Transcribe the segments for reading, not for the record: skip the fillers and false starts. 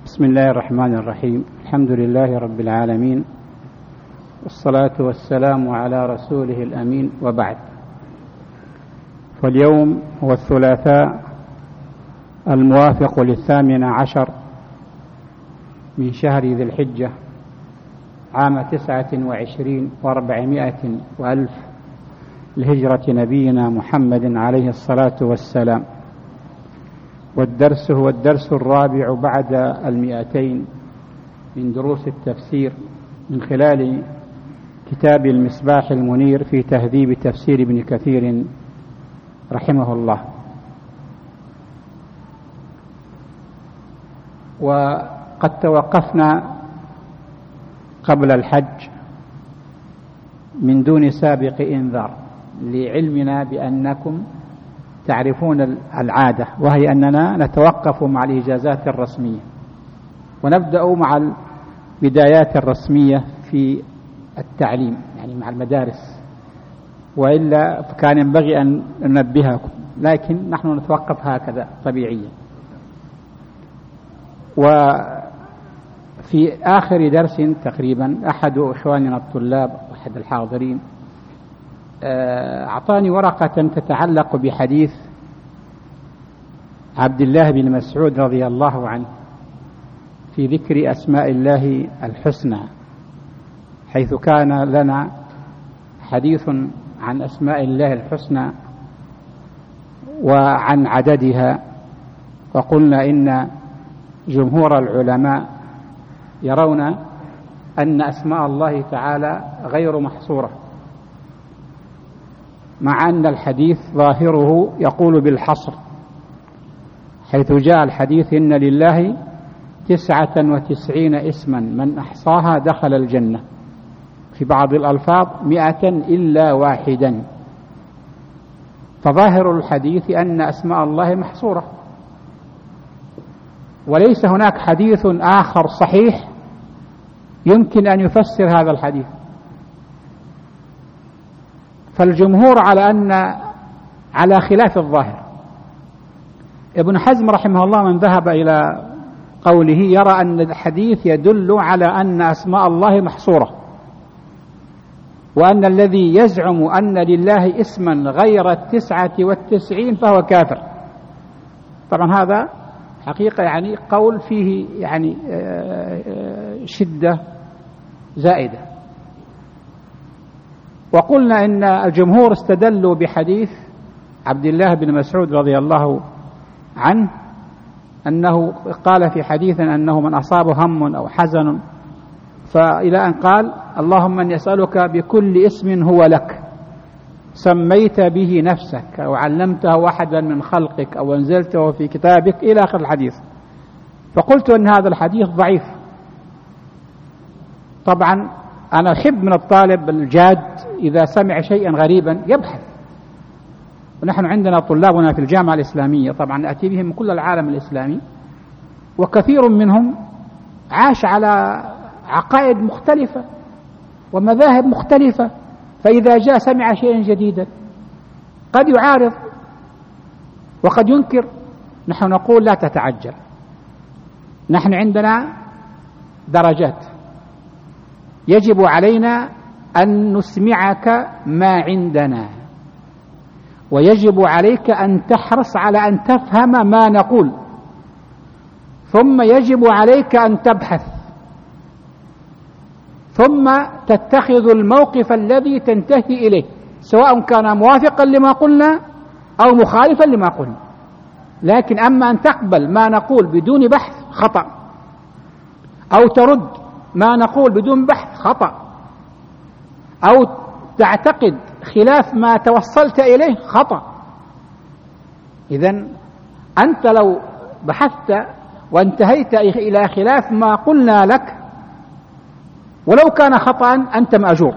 بسم الله الرحمن الرحيم. الحمد لله رب العالمين، والصلاة والسلام على رسوله الأمين، وبعد. فاليوم هو الثلاثاء الموافق 18 من شهر ذي الحجة عام 29 و400 وألف لهجرة نبينا محمد عليه الصلاة والسلام، والدرس هو الدرس الرابع بعد 200 من دروس التفسير من خلال كتاب المصباح المنير في تهذيب تفسير ابن كثير رحمه الله. وقد توقفنا قبل الحج من دون سابق إنذار لعلمنا بأنكم تعرفون العادة، وهي أننا نتوقف مع الإجازات الرسمية ونبدأ مع البدايات الرسمية في التعليم، يعني مع المدارس، وإلا كان ينبغي أن ننبهكم، لكن نحن نتوقف هكذا طبيعيا. وفي آخر درس تقريبا أحد إخواننا الطلاب أحد الحاضرين أعطاني ورقة تتعلق بحديث عبد الله بن مسعود رضي الله عنه في ذكر أسماء الله الحسنى، حيث كان لنا حديث عن أسماء الله الحسنى وعن عددها، وقلنا إن جمهور العلماء يرون أن أسماء الله تعالى غير محصورة، مع أن الحديث ظاهره يقول بالحصر، حيث جاء الحديث إن لله 99 اسما من أحصاها دخل الجنة، في بعض الألفاظ 100 إلا واحدا. فظاهر الحديث أن أسماء الله محصورة، وليس هناك حديث آخر صحيح يمكن أن يفسر هذا الحديث. فالجمهور على خلاف الظاهر. ابن حزم رحمه الله من ذهب إلى قوله يرى أن الحديث يدل على أن أسماء الله محصورة، وأن الذي يزعم أن لله اسما غير 99 فهو كافر. طبعا هذا حقيقة يعني قول فيه يعني شدة زائدة. وقلنا إن الجمهور استدلوا بحديث عبد الله بن مسعود رضي الله عنه أنه قال في حديث أنه من أصابه هم أو حزن، فإلى أن قال اللهم أني أسألك بكل اسم هو لك سميت به نفسك أو علمته أحدا من خلقك أو أنزلته في كتابك إلى آخر الحديث. فقلت أن هذا الحديث ضعيف. طبعا أنا أحب من الطالب الجاد إذا سمع شيئا غريبا يبحث، ونحن عندنا طلابنا في الجامعة الإسلامية طبعا نأتي بهم من كل العالم الإسلامي، وكثير منهم عاش على عقائد مختلفة ومذاهب مختلفة، فإذا جاء سمع شيئا جديدا قد يعارض وقد ينكر. نحن نقول لا تتعجل، نحن عندنا درجات، يجب علينا أن نسمعك ما عندنا، ويجب عليك أن تحرص على أن تفهم ما نقول، ثم يجب عليك أن تبحث، ثم تتخذ الموقف الذي تنتهي إليه، سواء كان موافقا لما قلنا أو مخالفا لما قلنا. لكن أما أن تقبل ما نقول بدون بحث خطأ، أو ترد ما نقول بدون بحث خطأ، أو تعتقد خلاف ما توصلت إليه خطأ. إذن أنت لو بحثت وانتهيت إلى خلاف ما قلنا لك ولو كان خطأ أنت مأجور،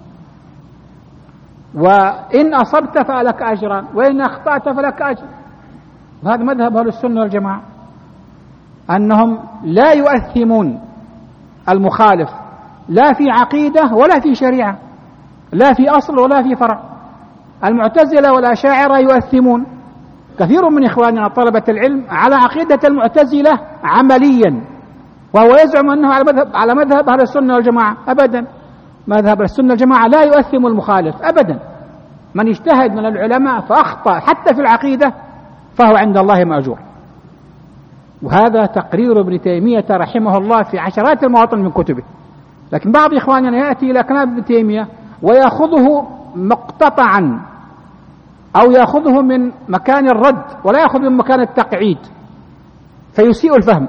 وإن أصبت فلك أجران وإن أخطأت فلك أجر. وهذا مذهب أهل السنة والجماعة، أنهم لا يؤثمون المخالف لا في عقيدة ولا في شريعة، لا في أصل ولا في فرع. المعتزلة والأشاعرة يؤثمون، كثير من إخواننا طلبة العلم على عقيدة المعتزلة عمليا، وهو يزعم أنه على مذهب أهل السنة والجماعة. أبدا، مذهب أهل السنة والجماعة لا يؤثم المخالف أبدا. من اجتهد من العلماء فأخطأ حتى في العقيدة فهو عند الله مأجور. وهذا تقرير ابن تيمية رحمه الله في عشرات المواطن من كتبه. لكن بعض إخواننا يأتي إلى كلام ابن تيمية ويأخذه مقتطعا أو يأخذه من مكان الرد ولا يأخذ من مكان التقعيد فيسيء الفهم.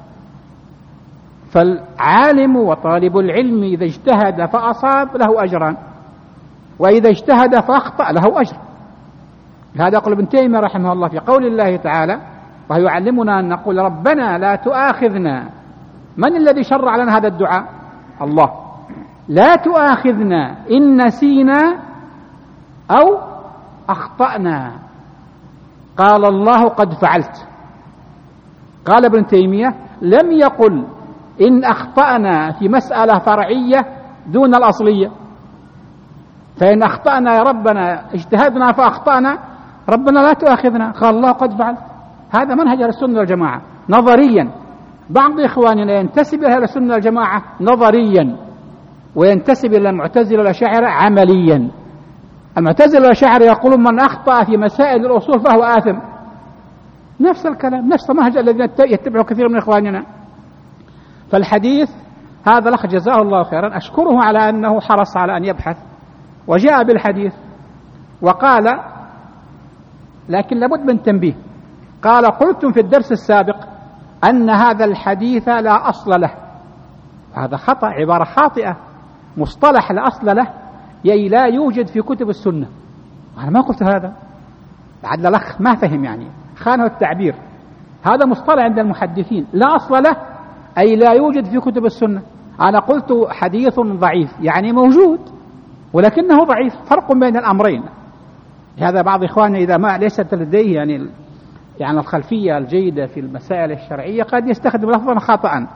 فالعالم وطالب العلم إذا اجتهد فأصاب له أجران، وإذا اجتهد فأخطأ له أجر. هذا يقول ابن تيمية رحمه الله في قول الله تعالى، وهو يعلمنا أن نقول ربنا لا تؤاخذنا. من الذي شرع لنا هذا الدعاء؟ الله. لا تؤاخذنا إن نسينا أو أخطأنا. قال الله قد فعلت. قال ابن تيمية لم يقل إن أخطأنا في مسألة فرعية دون الأصلية، فإن أخطأنا يا ربنا اجتهدنا فأخطأنا ربنا لا تؤاخذنا. قال الله قد فعلت. هذا منهج أهل السنة والجماعة نظريا. بعض إخواننا ينتسب إلى أهل السنة والجماعة نظريا وينتسب إلى المعتزلة والأشاعرة عمليا. المعتزلة والأشاعرة يقولون من أخطأ في مسائل الأصول فهو آثم. نفس الكلام، نفس المنهج الذي يتبعه كثير من إخواننا. فالحديث هذا الأخ جزاه الله خيرا أشكره على أنه حرص على أن يبحث وجاء بالحديث وقال، لكن لابد من تنبيه. قال قلتم في الدرس السابق أن هذا الحديث لا أصل له. هذا خطأ، عبارة خاطئة. مصطلح لا أصل له يعني لا يوجد في كتب السنة. أنا ما قلت هذا، لعل الأخ ما فهم، يعني خانه التعبير. هذا مصطلح عند المحدثين، لا أصل له أي لا يوجد في كتب السنة. أنا قلت حديث ضعيف يعني موجود ولكنه ضعيف، فرق بين الأمرين. هذا بعض إخواننا إذا ما ليست لديه يعني الخلفية الجيدة في المسائل الشرعية قد يستخدم لفظا خطأ،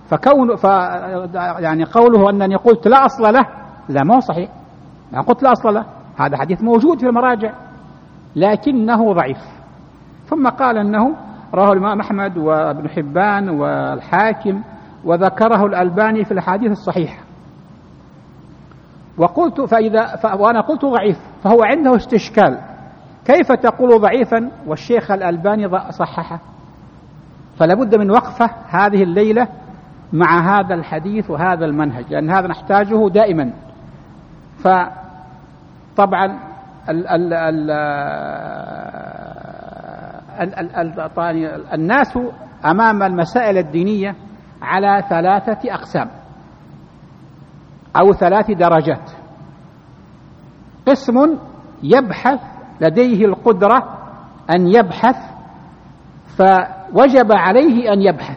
يعني قوله أنني قلت لا أصل له، لا ما هو صحيح. أنا قلت لا أصل له، هذا حديث موجود في المراجع لكنه ضعيف. ثم قال أنه رواه الإمام أحمد وابن حبان والحاكم وذكره الألباني في الأحاديث الصحيحة. وقلت وأنا قلت ضعيف فهو عنده استشكال، كيف تقول ضعيفا والشيخ الألباني صححه؟ فلا بد من وقفة هذه الليلة مع هذا الحديث وهذا المنهج، لأن هذا نحتاجه دائما. فطبعا الناس أمام المسائل الدينية على 3 أقسام أو 3 درجات. قسم يبحث لديه القدرة أن يبحث فوجب عليه أن يبحث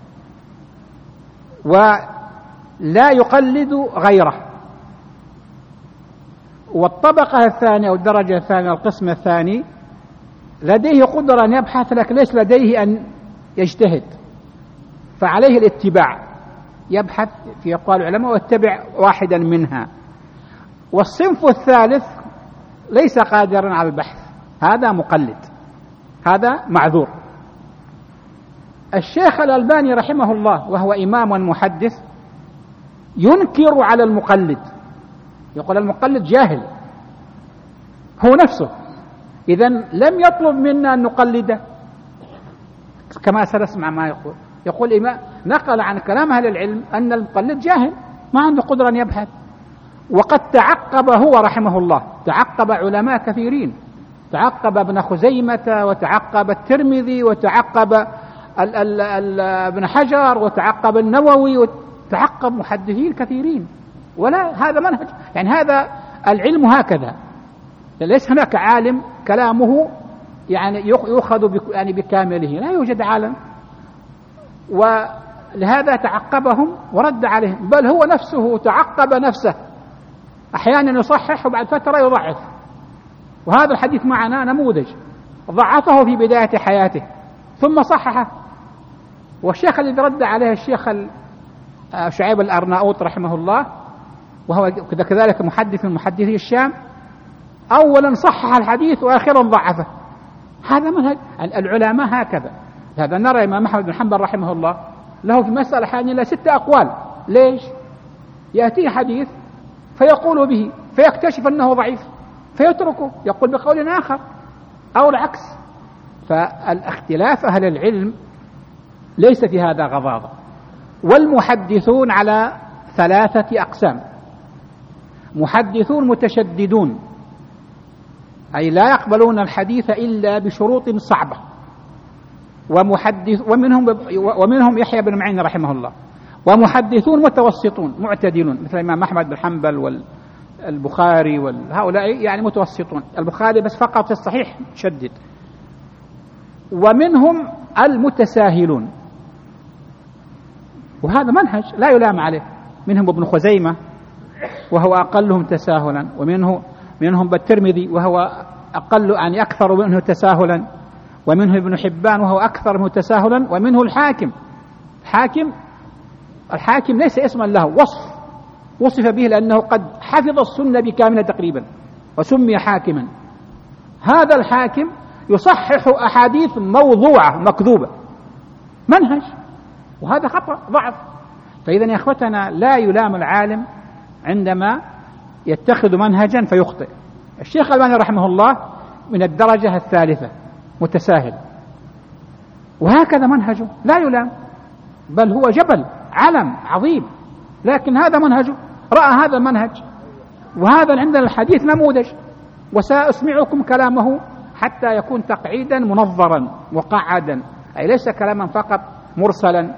ولا يقلد غيره. والطبقة الثانية أو الدرجة الثانية القسم الثاني لديه قدرة أن يبحث لكن ليس لديه أن يجتهد، فعليه الاتباع، يبحث في أقوال العلماء ويتبع واحدا منها. والصنف الثالث ليس قادرا على البحث، هذا مقلد، هذا معذور. الشيخ الألباني رحمه الله وهو إمام محدث ينكر على المقلد، يقول المقلد جاهل هو نفسه، إذن لم يطلب منا أن نقلده كما سنسمع ما يقول إمام نقل عن كلام أهل العلم أن المقلد جاهل ما عنده قدرة أن يبحث. وقد تعقب هو رحمه الله، تعقب علماء كثيرين، تعقب ابن خزيمة وتعقب الترمذي وتعقب ابن حجر وتعقب النووي وتعقب محدثين كثيرين، ولا هذا منهج، يعني هذا العلم هكذا، ليس هناك عالم كلامه يعني يؤخذ يعني بكامله، لا يوجد عالم. ولهذا تعقبهم ورد عليهم، بل هو نفسه تعقب نفسه، أحيانا يصحح وبعد فترة يضعف. وهذا الحديث معنا نموذج، ضعفه في بداية حياته ثم صححه. والشيخ الذي رد عليه الشيخ شعيب الأرناؤوط رحمه الله، وهو كذلك محدث من محدثي الشام، أولا صحح الحديث وآخرا ضعفه. هذا منهج العلماء هكذا. هذا نرى إمام أحمد بن حنبل رحمه الله له في مسألة حاجة إلى 6 أقوال. ليش؟ يأتيه حديث فيقول به فيكتشف أنه ضعيف فيتركه، يقول بقول آخر أو العكس. فالاختلاف أهل العلم ليس في هذا غضاضة. والمحدثون على 3 أقسام: محدثون متشددون، أي لا يقبلون الحديث إلا بشروط صعبة، ومنهم يحيى بن معين رحمه الله. ومحدثون متوسطون معتدلون مثل الإمام أحمد بن حنبل والبخاري وهؤلاء يعني متوسطون، البخاري بس فقط في الصحيح شدد. ومنهم المتساهلون، وهذا منهج لا يلام عليه. منهم ابن خزيمة وهو أقلهم تساهلا، منهم الترمذي وهو أقل يعني أكثر منه تساهلا، ومنه ابن حبان وهو أكثر منه تساهلا، ومنه الحاكم ليس اسما له، وصف به لأنه قد حفظ السنة بكاملة تقريبا وسمي حاكما. هذا الحاكم يصحح أحاديث موضوعة مكذوبة، منهج، وهذا خطأ ضعف. فإذا يا أخوتنا لا يلام العالم عندما يتخذ منهجا فيخطئ. الشيخ الألباني رحمه الله من الدرجة 3 متساهل، وهكذا منهجه لا يلام، بل هو جبل علم عظيم، لكن هذا منهجه، رأى هذا المنهج، وهذا عندنا الحديث نموذج. وسأسمعكم كلامه حتى يكون تقعيدا منظرا مقعدا، أي ليس كلاما فقط مرسلا.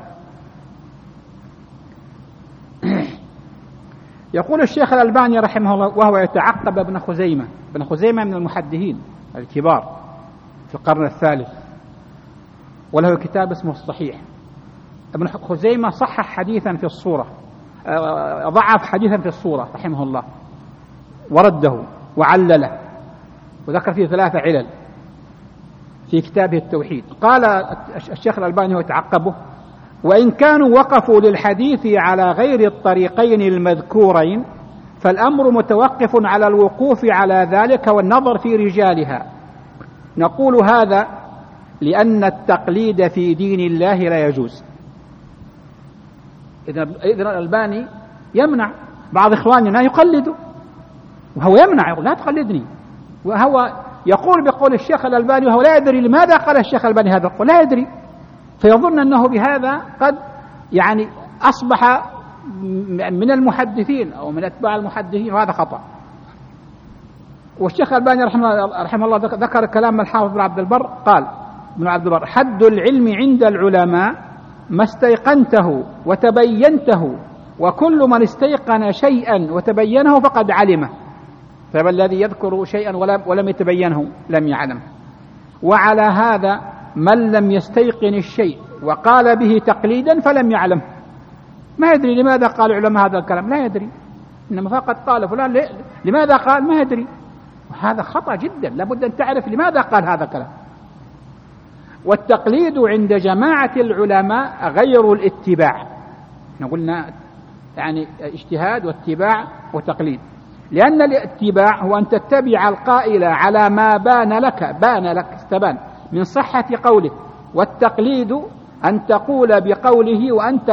يقول الشيخ الألباني رحمه الله وهو يتعقب ابن خزيمة من المحدثين الكبار في القرن الثالث، وله كتاب اسمه الصحيح. ابن خزيمة صحح حديثا في الصورة، ضعف حديثا في الصورة رحمه الله، ورده وعلله وذكر فيه 3 علل في كتابه التوحيد. قال الشيخ الألباني هو يتعقبه: وإن كانوا وقفوا للحديث على غير الطريقين المذكورين فالأمر متوقف على الوقوف على ذلك والنظر في رجالها. نقول هذا لأن التقليد في دين الله لا يجوز. إذن الألباني يمنع بعض إخواننا يقلدوا، وهو يمنع يقول لا تقلدني، وهو يقول بقول الشيخ الألباني وهو لا يدري لماذا قال الشيخ الألباني هذا القول، لا يدري، فيظن أنه بهذا قد يعني أصبح من المحدثين أو من أتباع المحدثين، وهذا خطأ. والشيخ الألباني رحمه الله ذكر كلام الحافظ بن عبد البر، قال ابن عبد البر: حد العلم عند العلماء ما استيقنته وتبينته، وكل من استيقن شيئا وتبينه فقد علمه، فالذي يذكر شيئا ولم يتبينه لم يعلم. وعلى هذا من لم يستيقن الشيء وقال به تقليدا فلم يعلم، ما يدري لماذا قال العلماء هذا الكلام، لا يدري، إنما فقط قال فلان لماذا قال، ما يدري، وهذا خطأ جدا، لابد أن تعرف لماذا قال هذا الكلام. والتقليد عند جماعة العلماء غير الاتباع، قلنا يعني اجتهاد واتباع وتقليد، لأن الاتباع هو أن تتبع القائل على ما بان لك استبان من صحة قوله، والتقليد أن تقول بقوله وأنت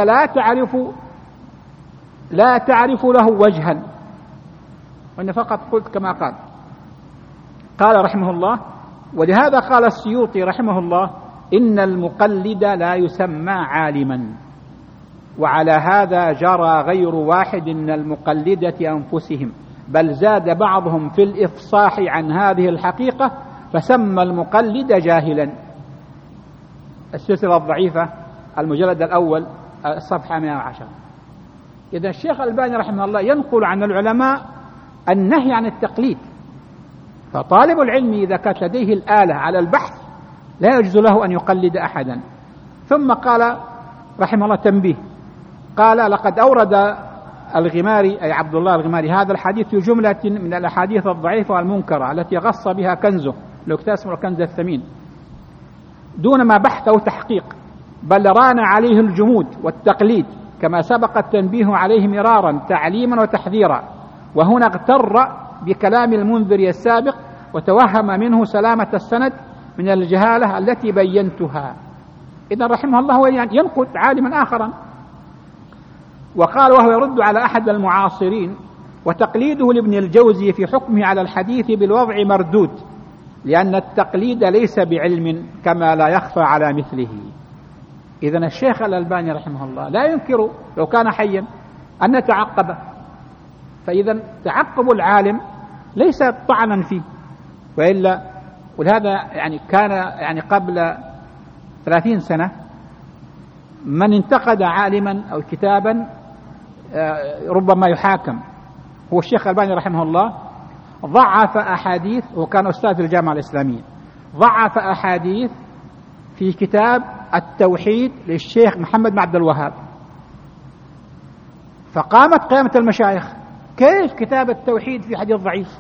لا تعرف له وجها، وأن فقط قلت كما قال رحمه الله. ولهذا قال السيوطي رحمه الله: إن المقلد لا يسمى عالما. وعلى هذا جرى غير واحد من المقلدة أنفسهم، بل زاد بعضهم في الإفصاح عن هذه الحقيقة فسمى المقلد جاهلا. السلسلة الضعيفة المجلد الأول الصفحة 110. إذا الشيخ الألباني رحمه الله ينقل عن العلماء النهي عن التقليد، فطالب العلم إذا كانت لديه الآلة على البحث لا يجوز له أن يقلد أحدا. ثم قال رحمه الله تنبيه، قال: لقد أورد الغماري أي عبد الله الغماري هذا الحديث في جملة من الأحاديث الضعيفة والمنكرة التي غص بها كنزه، لو اسمه الكنز الثمين، دون ما بحث أو تحقيق، بل ران عليه الجمود والتقليد كما سبق التنبيه عليه مرارا تعليما وتحذيرا. وهنا اغتر بكلام المنذري السابق وتوهم منه سلامة السند من الجهالة التي بينتها. إذن رحمه الله هو ينقد عالما آخرا. وقال وهو يرد على أحد المعاصرين: وتقليده لابن الجوزي في حكمه على الحديث بالوضع مردود، لأن التقليد ليس بعلم كما لا يخفى على مثله. إذن الشيخ الألباني رحمه الله لا ينكر لو كان حيا أن نتعقبه، فإذا تعقب العالم ليس طعنا فيه، ولهذا كان قبل 30 سنة من انتقد عالما أو كتابا ربما يحاكم. هو الشيخ الألباني رحمه الله ضعف أحاديث، وكان أستاذ في الجامعة الإسلامية، ضعف أحاديث في كتاب التوحيد للشيخ محمد بن عبد الوهاب، فقامت قيامة المشايخ: كيف كتاب التوحيد في حديث ضعيف؟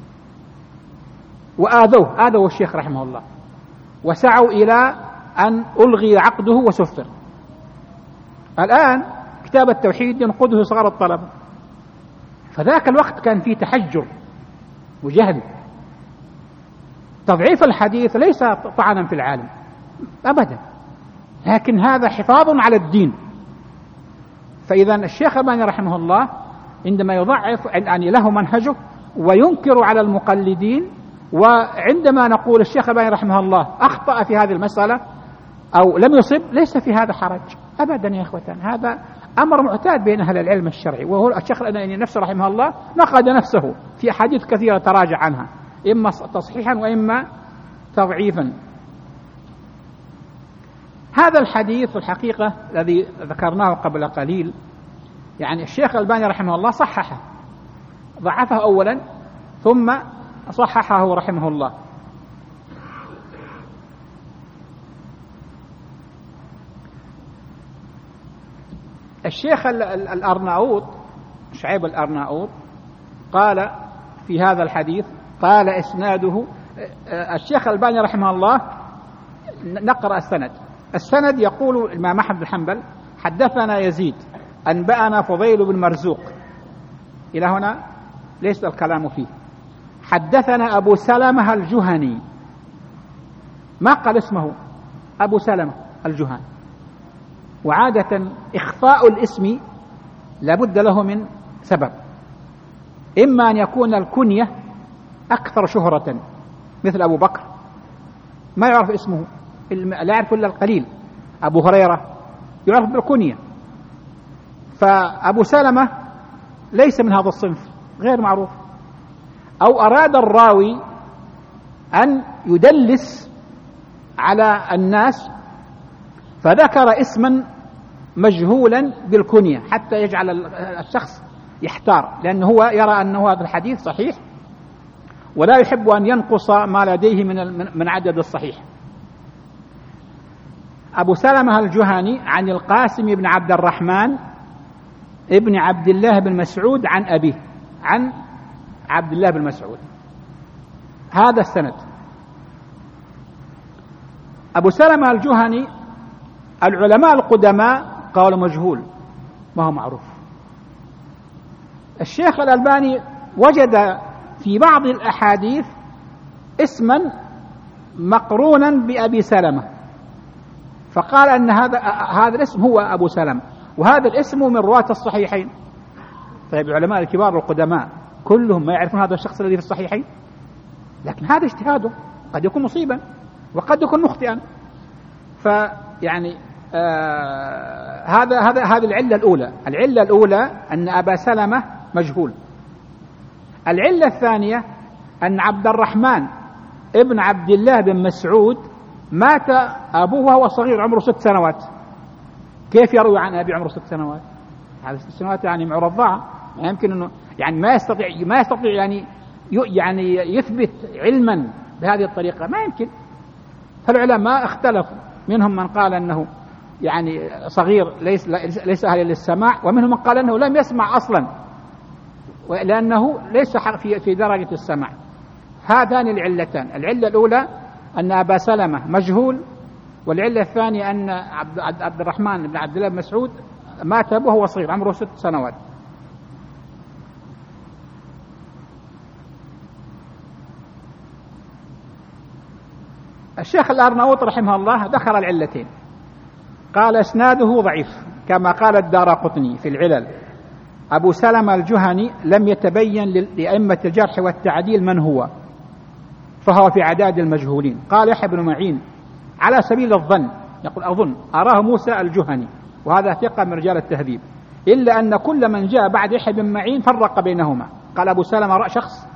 وآذوه الشيخ رحمه الله، وسعوا إلى أن ألغي عقده وسفر. الآن كتاب التوحيد ينقده صغار الطلبة، فذاك الوقت كان فيه تحجر وجهل. تضعيف الحديث ليس طعنا في العالم أبدا، لكن هذا حفاظ على الدين. فإذا الشيخ الألباني رحمه الله عندما يضعف له منهجه وينكر على المقلدين، وعندما نقول الشيخ الألباني رحمه الله أخطأ في هذه المسألة أو لم يصب، ليس في هذا حرج أبدا يا إخوتان، هذا أمر معتاد بين أهل العلم الشرعي. وهو الشيخ الألباني نفسه رحمه الله نقد نفسه في أحاديث كثيرة تراجع عنها، إما تصحيحا وإما تضعيفا. هذا الحديث الحقيقة الذي ذكرناه قبل قليل الشيخ الألباني رحمه الله صححه، ضعفه أولا ثم صححه رحمه الله. الشيخ الأرناؤوط شعيب الأرناؤوط قال في هذا الحديث، قال إسناده، الشيخ الألباني رحمه الله نقرأ السند يقول الإمام أحمد بن حنبل: حدثنا يزيد أنبأنا فضيل بن مرزوق، إلى هنا ليس الكلام فيه. حدثنا أبو سلمة الجهني، ما قال اسمه، أبو سلمة الجهني. وعادة إخفاء الاسم لابد له من سبب، إما أن يكون الكنية أكثر شهرة مثل أبو بكر ما يعرف اسمه، لا يعرف إلا القليل. أبو هريرة يعرف بالكنية، فأبو سلمة ليس من هذا الصنف، غير معروف. أو أراد الراوي أن يدلس على الناس فذكر اسما مجهولا بالكنية حتى يجعل الشخص يحتار، لأنه هو يرى أنه هذا الحديث صحيح ولا يحب أن ينقص ما لديه من عدد الصحيح. أبو سلمة الجهني عن القاسم بن عبد الرحمن ابن عبد الله بن مسعود عن أبيه عن عبد الله بن مسعود، هذا السند. أبو سلمة الجهني العلماء القدماء قالوا مجهول، ما هو معروف. الشيخ الألباني وجد في بعض الأحاديث اسما مقرونا بأبي سلمة، فقال أن هذا الاسم هو أبو سلمة، وهذا الاسم من رواة الصحيحين. طيب العلماء الكبار القدماء كلهم ما يعرفون هذا الشخص الذي في الصحيحين؟ لكن هذا اجتهاده، قد يكون مصيبا وقد يكون مخطئا. هذه العلة الأولى. العلة الأولى أن أبا سلمة مجهول. العلة الثانية أن عبد الرحمن ابن عبد الله بن مسعود مات أبوه وهو صغير عمره 6 سنوات. كيف يروي عن أبي عمره 6 سنوات؟ هذه 6 سنوات مع رضاعة، ما يمكن أنه ما يستطيع يثبت علما بهذه الطريقة، ما يمكن. فالعلماء اختلفوا، منهم من قال أنه صغير ليس أهلا للسماع، ومنهم من قال أنه لم يسمع أصلا لأنه ليس في درجة السماع. هذان العلتان، العلة الأولى أن أبا سلمة مجهول، والعلة الثانية أن عبد الرحمن بن عبد الله بن مسعود مات وهو صغير عمره 6 سنوات. الشيخ الأرناؤوط رحمه الله ذكر العلتين، قال إسناده ضعيف كما قال الدارقطني في العلل. أبو سلمة الجهني لم يتبين لأئمة الجرح والتعديل من هو، فهو في عداد المجهولين. قال يحيى بن معين على سبيل الظن، يقول أظن أراه موسى الجهني، وهذا ثقة من رجال التهذيب، إلا أن كل من جاء بعد يحيى بن معين فرق بينهما، قال أبو سلمة شخص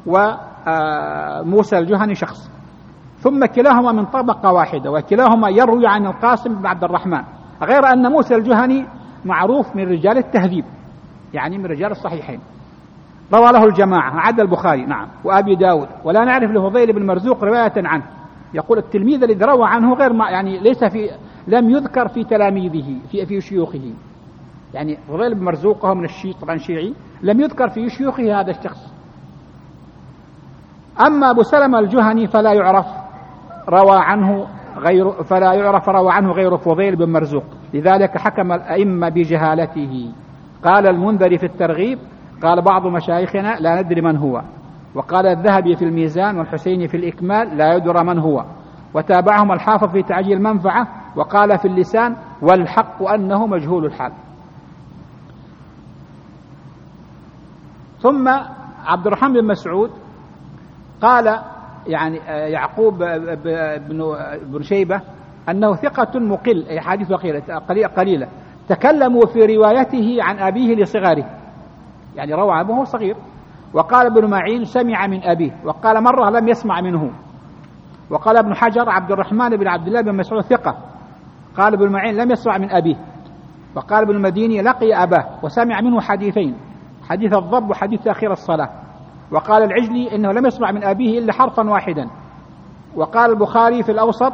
وموسى الجهني شخص، ثم كلاهما من طبقة واحدة، وكلاهما يروي عن القاسم بن عبد الرحمن، غير أن موسى الجهني معروف من رجال التهذيب، يعني من رجال الصحيحين، روى له الجماعة عدا البخاري نعم وأبي داود، ولا نعرف لفضيل بن مرزوق رواية عنه. يقول التلميذ الذي روى عنه غير ما يعني ليس في، لم يذكر في تلاميذه في شيوخه، يعني فضيل بن مرزوق هو من طبعا شيعي، لم يذكر في شيوخه هذا الشخص. أما أبو سلمة الجهني فلا يعرف روى عنه غير فضيل بن مرزوق، لذلك حكم الأئمة بجهالته. قال المنذري في الترغيب قال بعض مشايخنا لا ندري من هو، وقال الذهبي في الميزان والحسيني في الإكمال لا يدرى من هو، وتابعهم الحافظ في تعجيل المنفعة، وقال في اللسان والحق أنه مجهول الحال. ثم عبد الرحمن بن مسعود قال يعني يعقوب بن شيبة أنه ثقة مقل، أي حديث قليلة، تكلموا في روايته عن أبيه لصغاره، يعني روى أبوه صغير. وقال ابن معين سمع من أبيه، وقال مرة لم يسمع منه. وقال ابن حجر عبد الرحمن بن عبد الله بن مسعود ثقة، قال ابن معين لم يسمع من أبيه. وقال ابن المديني لقي أباه وسمع منه حديثين، حديث الضب وحديث تأخير الصلاة. وقال العجلي إنه لم يسمع من أبيه إلا حرفا واحدا. وقال البخاري في الأوسط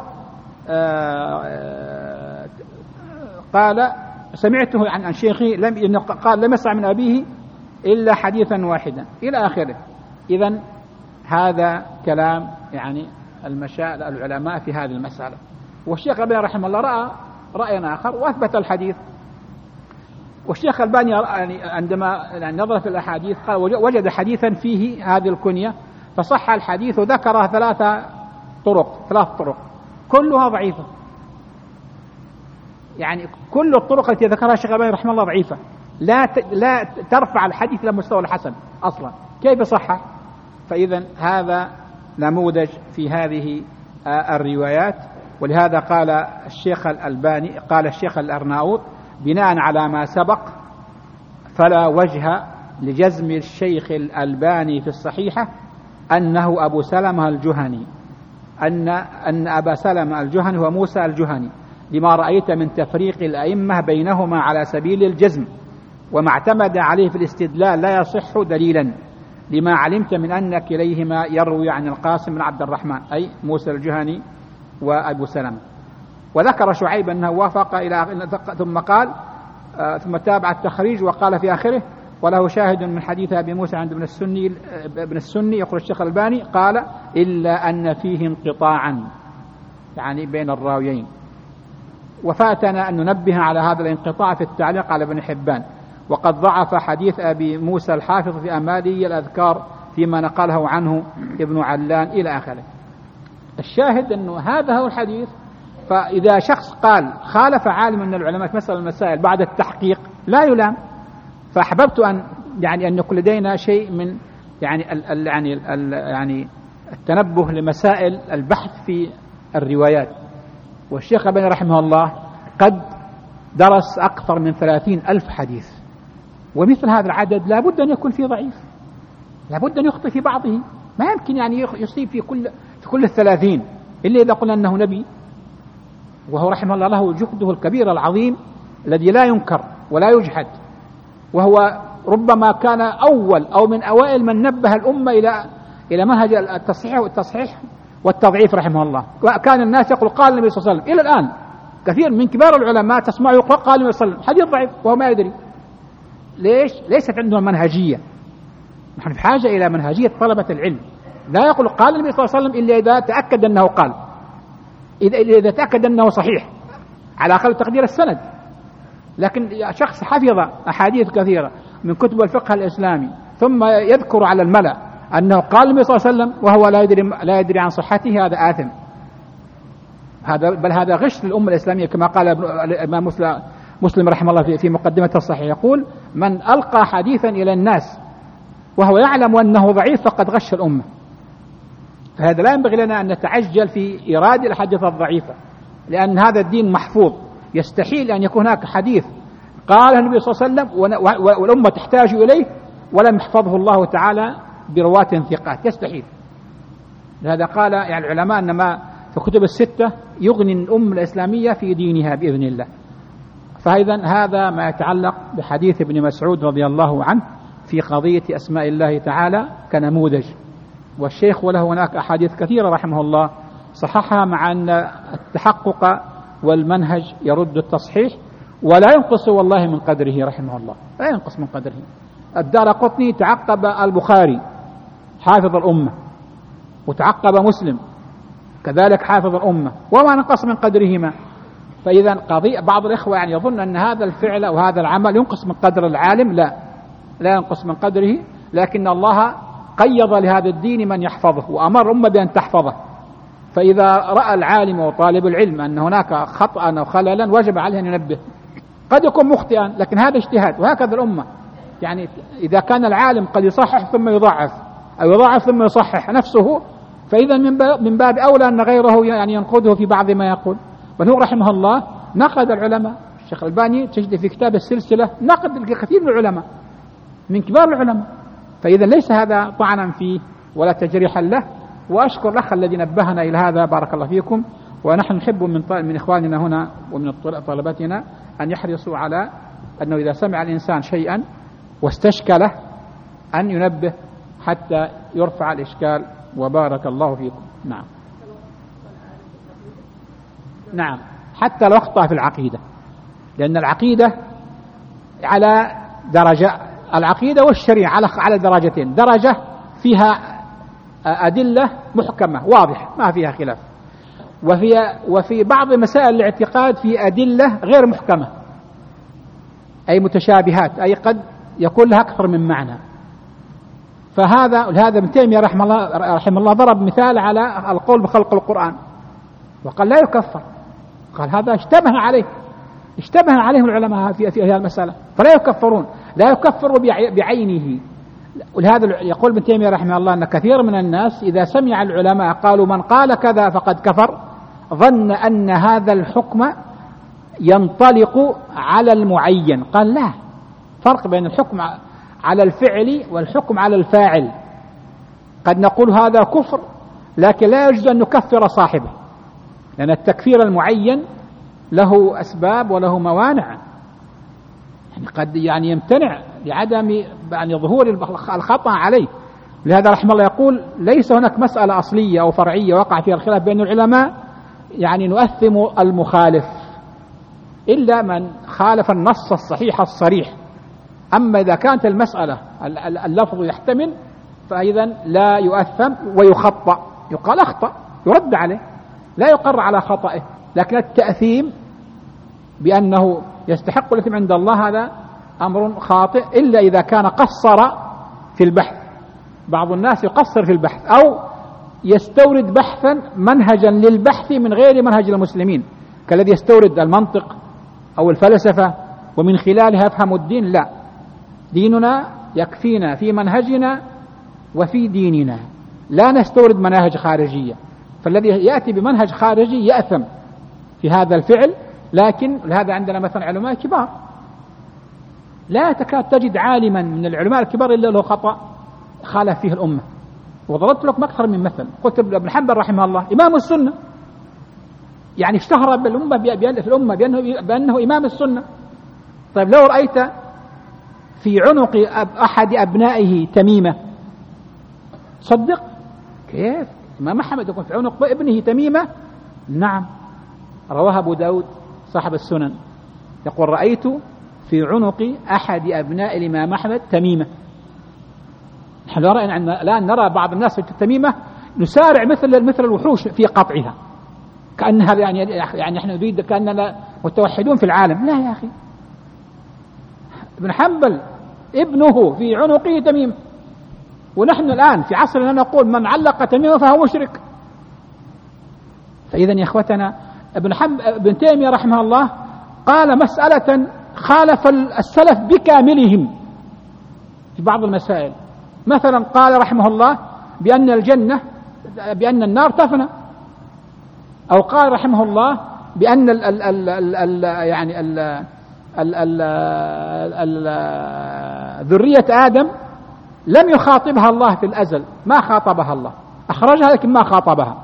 قال سمعته عن شيخه قال لم يسمع من أبيه إلا حديثا واحدا إلى آخره. إذن هذا كلام يعني العلماء في هذه المسألة. والشيخ الألباني رحمه الله رأى رأيا آخر وأثبت الحديث. والشيخ الألباني عندما نظر في الأحاديث قال وجد حديثا فيه هذه الكنية فصح الحديث، وذكر ثلاث طرق كلها ضعيفة، يعني كل الطرق التي ذكرها الشيخ الألباني رحمه الله ضعيفة، لا ترفع الحديث إلى مستوى الحسن أصلا، كيف صح؟ فإذا هذا نموذج في هذه الروايات. ولهذا قال الشيخ الألباني، قال الشيخ الأرناؤوط بناء على ما سبق فلا وجه لجزم الشيخ الألباني في الصحيحة أنه أبو سلمة الجهني، أن أبا سلمة الجهني هو موسى الجهني، لما رأيت من تفريق الأئمة بينهما على سبيل الجزم، وما اعتمد عليه في الاستدلال لا يصح دليلا، لما علمت من أن كليهما يروي عن القاسم بن عبد الرحمن أي موسى الجهني وأبو سلمة. وذكر شعيب أنه وافق ثم قال ثم تابع التخريج وقال في آخره وله شاهد من حديث أبي موسى عند ابن السني يقول الشيخ الألباني قال إلا أن فيه انقطاعا، يعني بين الراويين. وفاتنا أن ننبه على هذا الانقطاع في التعليق على ابن حبان، وقد ضعف حديث أبي موسى الحافظ في أمالي الأذكار فيما نقله عنه ابن علان إلى آخره. الشاهد أنه هذا هو الحديث. فإذا شخص قال خالف عالم من العلماء في مسألة المسائل بعد التحقيق لا يلام. فأحببت أن يكون لدينا شيء من يعني التنبه لمسائل البحث في الروايات. والشيخ الألباني رحمه الله قد درس أكثر من 30,000 حديث، ومثل هذا العدد لا بد أن يكون فيه ضعيف، لا بد أن يخطئ في بعضه، ما يمكن يعني يصيب في كل 30 إلا إذا قلنا أنه نبي. وهو رحمه الله له جهده الكبير العظيم الذي لا ينكر ولا يجحد، وهو ربما كان أول أو من أوائل من نبه الأمة إلى منهج التصحيح والتضعيف رحمه الله. وكان الناس يقول قال النبي صلى الله عليه وسلم، إلى الآن كثير من كبار العلماء تسمع يقول قال النبي صلى الله عليه وسلم حديث ضعيف وهو ما يدري. ليست عندهم منهجية. نحن في حاجة إلى منهجية طلبة العلم، لا يقول قال النبي صلى الله عليه وسلم إلا إذا تأكد أنه قال، إذا تأكد أنه صحيح على أقل تقدير السند. لكن شخص حفظ أحاديث كثيرة من كتب الفقه الإسلامي ثم يذكر على الملأ أنه قال النبي صلى الله عليه وسلم وهو لا يدري عن صحته، هذا آثم. بل هذا غش للأمة الإسلامية، كما قال الإمام مسلم رحمه الله في مقدمة الصحيح، يقول: من ألقى حديثا إلى الناس وهو يعلم أنه ضعيف فقد غش الأمة. فهذا لا ينبغي لنا أن نتعجل في إيراد الأحاديث الضعيفة، لأن هذا الدين محفوظ، يستحيل أن يكون هناك حديث قاله النبي صلى الله عليه وسلم والأمة تحتاج إليه ولم يحفظه الله تعالى برواة ثقات، يستحيل. لهذا قال يعني العلماء أن ما في كتب الستة يغني الأمة الإسلامية في دينها بإذن الله. فإذا هذا ما يتعلق بحديث ابن مسعود رضي الله عنه في قضية أسماء الله تعالى كنموذج. والشيخ وله هناك أحاديث كثيرة رحمه الله صححها، مع أن التحقق والمنهج يرد التصحيح، ولا ينقص والله من قدره رحمه الله، لا ينقص من قدره. الدارقطني تعقب البخاري حافظ الأمة، وتعقب مسلم كذلك حافظ الأمة، وما نقص من قدرهما. فإذا قضية بعض الإخوة يعني يظن أن هذا الفعل أو هذا العمل ينقص من قدر العالم، لا ينقص من قدره، لكن الله قيض لهذا الدين من يحفظه وأمر الأمة بأن تحفظه. فإذا رأى العالم وطالب العلم أن هناك خطأ أو خللا وجب عليه أن ينبه. قد يكون مخطئا لكن هذا اجتهاد، وهكذا الأمة. يعني إذا كان العالم قد يصحح ثم يضعف أو يضعف ثم يصحح نفسه، فإذا من باب أولى أن غيره يعني ينقده في بعض ما يقول. بل هو رحمه الله نقد العلماء. الشيخ الألباني تجد في كتاب السلسلة نقد الكثير من العلماء من كبار العلماء. فإذا ليس هذا طعنا فيه ولا تجريحا له. وأشكر الأخ الذي نبهنا إلى هذا، بارك الله فيكم. ونحن نحب من إخواننا هنا ومن طلبتنا أن يحرصوا على أنه إذا سمع الإنسان شيئا واستشكله أن ينبه حتى يرفع الإشكال. وبارك الله فيكم. نعم حتى لو أخطأ في العقيدة، لأن العقيدة على درجة، العقيدة والشريعة على درجتين: درجة فيها أدلة محكمة واضحة ما فيها خلاف، وفي بعض مسائل الاعتقاد في أدلة غير محكمة أي متشابهات، أي قد يكون لها أكثر من معنى. لهذا ابن تيمية رحمه الله ضرب مثال على القول بخلق القرآن وقال لا يكفر. قال هذا اشتبه عليهم العلماء في هذه المسألة فلا يكفرون، لا يكفر بعينه. ولهذا يقول ابن تيمية رحمه الله أن كثير من الناس إذا سمع العلماء قالوا من قال كذا فقد كفر ظن أن هذا الحكم ينطلق على المعين. قال لا، فرق بين الحكم على الفعل والحكم على الفاعل. قد نقول هذا كفر لكن لا يجوز أن نكفر صاحبه، لأن التكفير المعين له أسباب وله موانع، يعني قد يمتنع لعدم ظهور الخطأ عليه. لهذا رحمه الله يقول ليس هناك مسألة أصلية أو فرعية وقع فيها الخلاف بين العلماء يعني نؤثم المخالف إلا من خالف النص الصحيح الصريح. أما إذا كانت المسألة اللفظ يحتمل فإذا لا يؤثم ويخطأ، يقال أخطأ يرد عليه، لا يقر على خطأه. لكن التأثيم بأنه يستحق الإثم عند الله هذا أمر خاطئ، إلا إذا كان قصر في البحث. بعض الناس يقصر في البحث أو يستورد بحثا منهجا للبحث من غير منهج المسلمين، كالذي يستورد المنطق أو الفلسفة ومن خلالها يفهم الدين. لا، ديننا يكفينا في منهجنا وفي ديننا، لا نستورد مناهج خارجية. فالذي يأتي بمنهج خارجي يأثم في هذا الفعل. لكن لهذا عندنا مثلا علماء كبار لا تكاد تجد عالما من العلماء الكبار إلا له خطأ خالف فيه الأمة. وضربت لكم أكثر من مثل. قلت ابن حنبل رحمه الله إمام السنة، يعني اشتهر بالأمة في الأمة بأنه إمام السنة. طيب لو رأيت في عنق أحد أبنائه تميمة صدق؟ كيف إمام أحمد يكون في عنق ابنه تميمة؟ نعم، رواه أبو داود صاحب السنن يقول رأيت في عنق أحد أبناء الإمام أحمد تميمة. نحن الآن نرى بعض الناس في التميمة نسارع مثل الوحوش في قطعها، كأنها يعني نحن نريد كأننا متوحدون في العالم. لا يا أخي، ابن حنبل ابنه في عنقه تميمة، ونحن الآن في عصرنا نقول من علق تميمة فهو مشرك. فإذا يا إخوتنا ابن تيمية رحمه الله قال مسألة خالف السلف بكاملهم في بعض المسائل. مثلا قال رحمه الله بأن النار تفنى، أو قال رحمه الله بأن ذرية آدم لم يخاطبها الله في الأزل، ما خاطبها الله، أخرجها لكن ما خاطبها.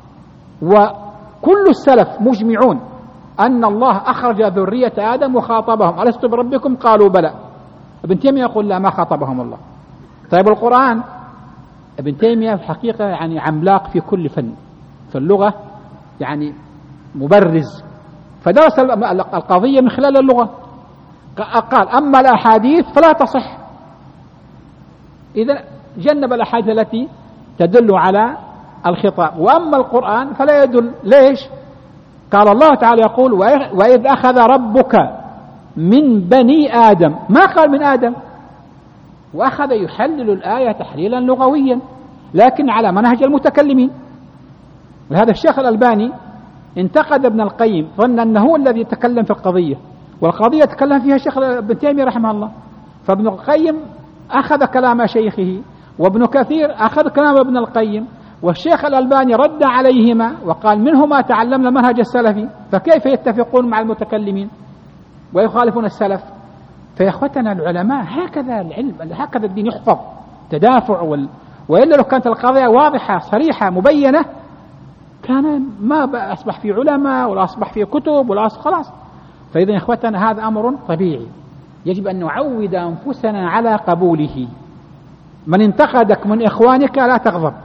وكل السلف مجمعون أن الله أخرج ذرية آدم وخاطبهم، ألست بربكم؟ قالوا بلى. ابن تيمية يقول لا، ما خاطبهم الله. طيب القرآن، ابن تيمية في الحقيقة يعني عملاق في كل فن، في اللغة يعني مبرز، فدرس القضية من خلال اللغة. قال أما الأحاديث فلا تصح، إذا جنب الأحاديث التي تدل على الخطاب، وأما القرآن فلا يدل. ليش؟ قال الله تعالى يقول وإذ أخذ ربك من بني آدم، ما قال من آدم، وأخذ يحلل الآية تحليلا لغويا لكن على منهج المتكلمين. وهذا الشيخ الألباني انتقد ابن القيم، ظن أنه هو الذي يتكلم في القضية، والقضية تكلم فيها الشيخ ابن تيمية رحمه الله. فابن القيم أخذ كلام شيخه، وابن كثير أخذ كلام ابن القيم، والشيخ الألباني رد عليهما وقال منهما تعلمنا منهج السلفي، فكيف يتفقون مع المتكلمين ويخالفون السلف؟ فيا أخوتنا العلماء هكذا العلم، هكذا الدين يحفظ، تدافع وإلا لو كانت القضية واضحة صريحة مبينة كان ما أصبح في علماء ولا أصبح في كتب ولا خلاص. فإذا يا أخوتنا هذا أمر طبيعي، يجب أن نعود أنفسنا على قبوله. من انتقدك من إخوانك لا تغضب،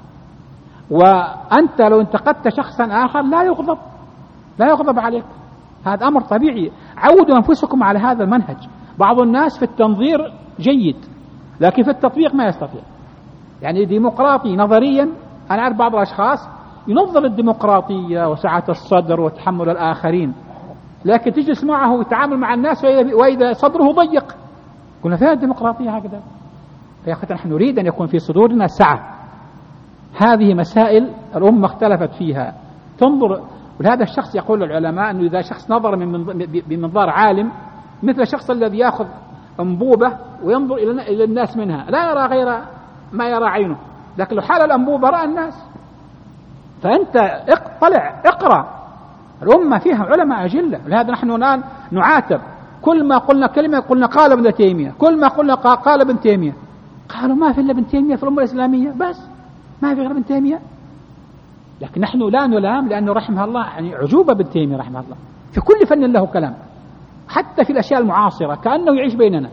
وأنت لو انتقدت شخصا آخر لا يغضب عليك، هذا أمر طبيعي. عودوا أنفسكم على هذا المنهج. بعض الناس في التنظير جيد لكن في التطبيق ما يستطيع. يعني ديمقراطي نظريا، أنا أعرف بعض الأشخاص ينظر الديمقراطية وسعة الصدر وتحمل الآخرين، لكن تجلس معه ويتعامل مع الناس وإذا صدره ضيق قلنا فيها الديمقراطية هكذا. فيا أخوتنا نحن نريد أن يكون في صدورنا سعة. هذه مسائل الأمة اختلفت فيها، تنظر. ولهذا الشخص يقول العلماء أنه إذا شخص نظر بمنظار عالم، مثل الشخص الذي يأخذ أنبوبة وينظر إلى الناس منها، لا يرى غير ما يرى عينه، لكن لو حال الأنبوبة رأى الناس. فأنت اقرأ، الأمة فيها علماء أجلة. لهذا نحن الآن نعاتب، كل ما قلنا كلمة قلنا قال ابن تيمية، كل ما قلنا قال ابن تيمية. قالوا ما في إلا ابن تيمية في الأمة الإسلامية، بس ما في غير ابن تيمية. لكن نحن لا نلام، لأنه رحمه الله يعني عجوبة ابن تيمية رحمه الله في كل فن له كلام، حتى في الأشياء المعاصرة كأنه يعيش بيننا.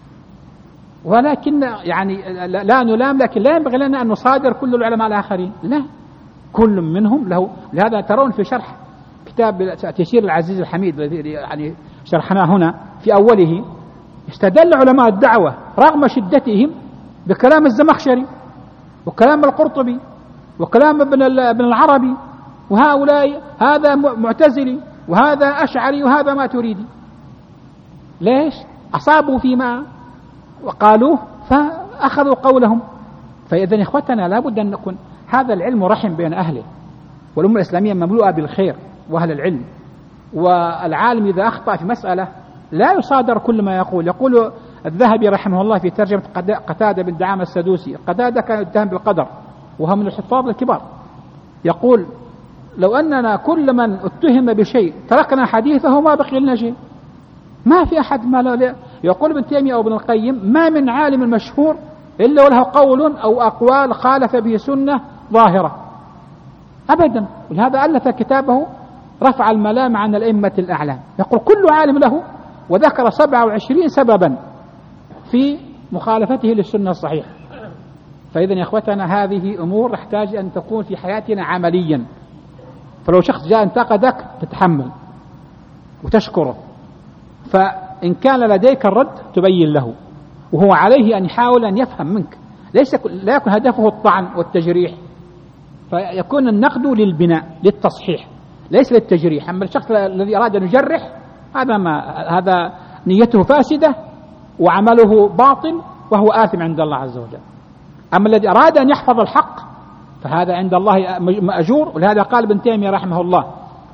ولكن يعني لا نلام، لكن لا ينبغي لنا أن نصادر كل العلماء الآخرين، لا، كل منهم له. لهذا ترون في شرح كتاب تيسير العزيز الحميد الذي يعني شرحناه هنا في أوله، استدل علماء الدعوة رغم شدتهم بكلام الزمخشري وكلام القرطبي وكلام ابن العربي، وهؤلاء هذا معتزلي وهذا أشعري وهذا ما تريدي. ليش؟ أصابوا فيما وقالوه فأخذوا قولهم. فإذا يا إخوتنا لابد أن نكون هذا العلم رحم بين أهله، والأمة الإسلامية مملوءة بالخير وأهل العلم. والعالم إذا أخطأ في مسألة لا يصادر كل ما يقول الذهبي رحمه الله في ترجمة قتادة بن دعامة السدوسي. قتادة كان يتهم بالقدر وهو من الحفاظ الكبار، يقول لو أننا كل من اتهم بشيء تركنا حديثه ما بقي لنا شيء. ما في أحد ما له. يقول ابن تيمية أو ابن القيم ما من عالم مشهور إلا وله قول أو أقوال خالف به سنة ظاهرة أبدا. ولهذا ألف كتابه رفع الملام عن الأئمة الأعلام، يقول كل عالم له، وذكر 27 سببا في مخالفته للسنة الصحيحة. فإذا يا إخوتنا هذه أمور نحتاج أن تكون في حياتنا عمليا. فلو شخص جاء انتقدك تتحمل وتشكره، فإن كان لديك الرد تبين له، وهو عليه أن يحاول أن يفهم منك، لا يكون هدفه الطعن والتجريح، فيكون النقد للبناء للتصحيح ليس للتجريح. أما الشخص الذي أراد أن يجرح هذا نيته فاسدة وعمله باطل وهو آثم عند الله عز وجل. أما الذي أراد أن يحفظ الحق فهذا عند الله مأجور. ولهذا قال ابن تيمية رحمه الله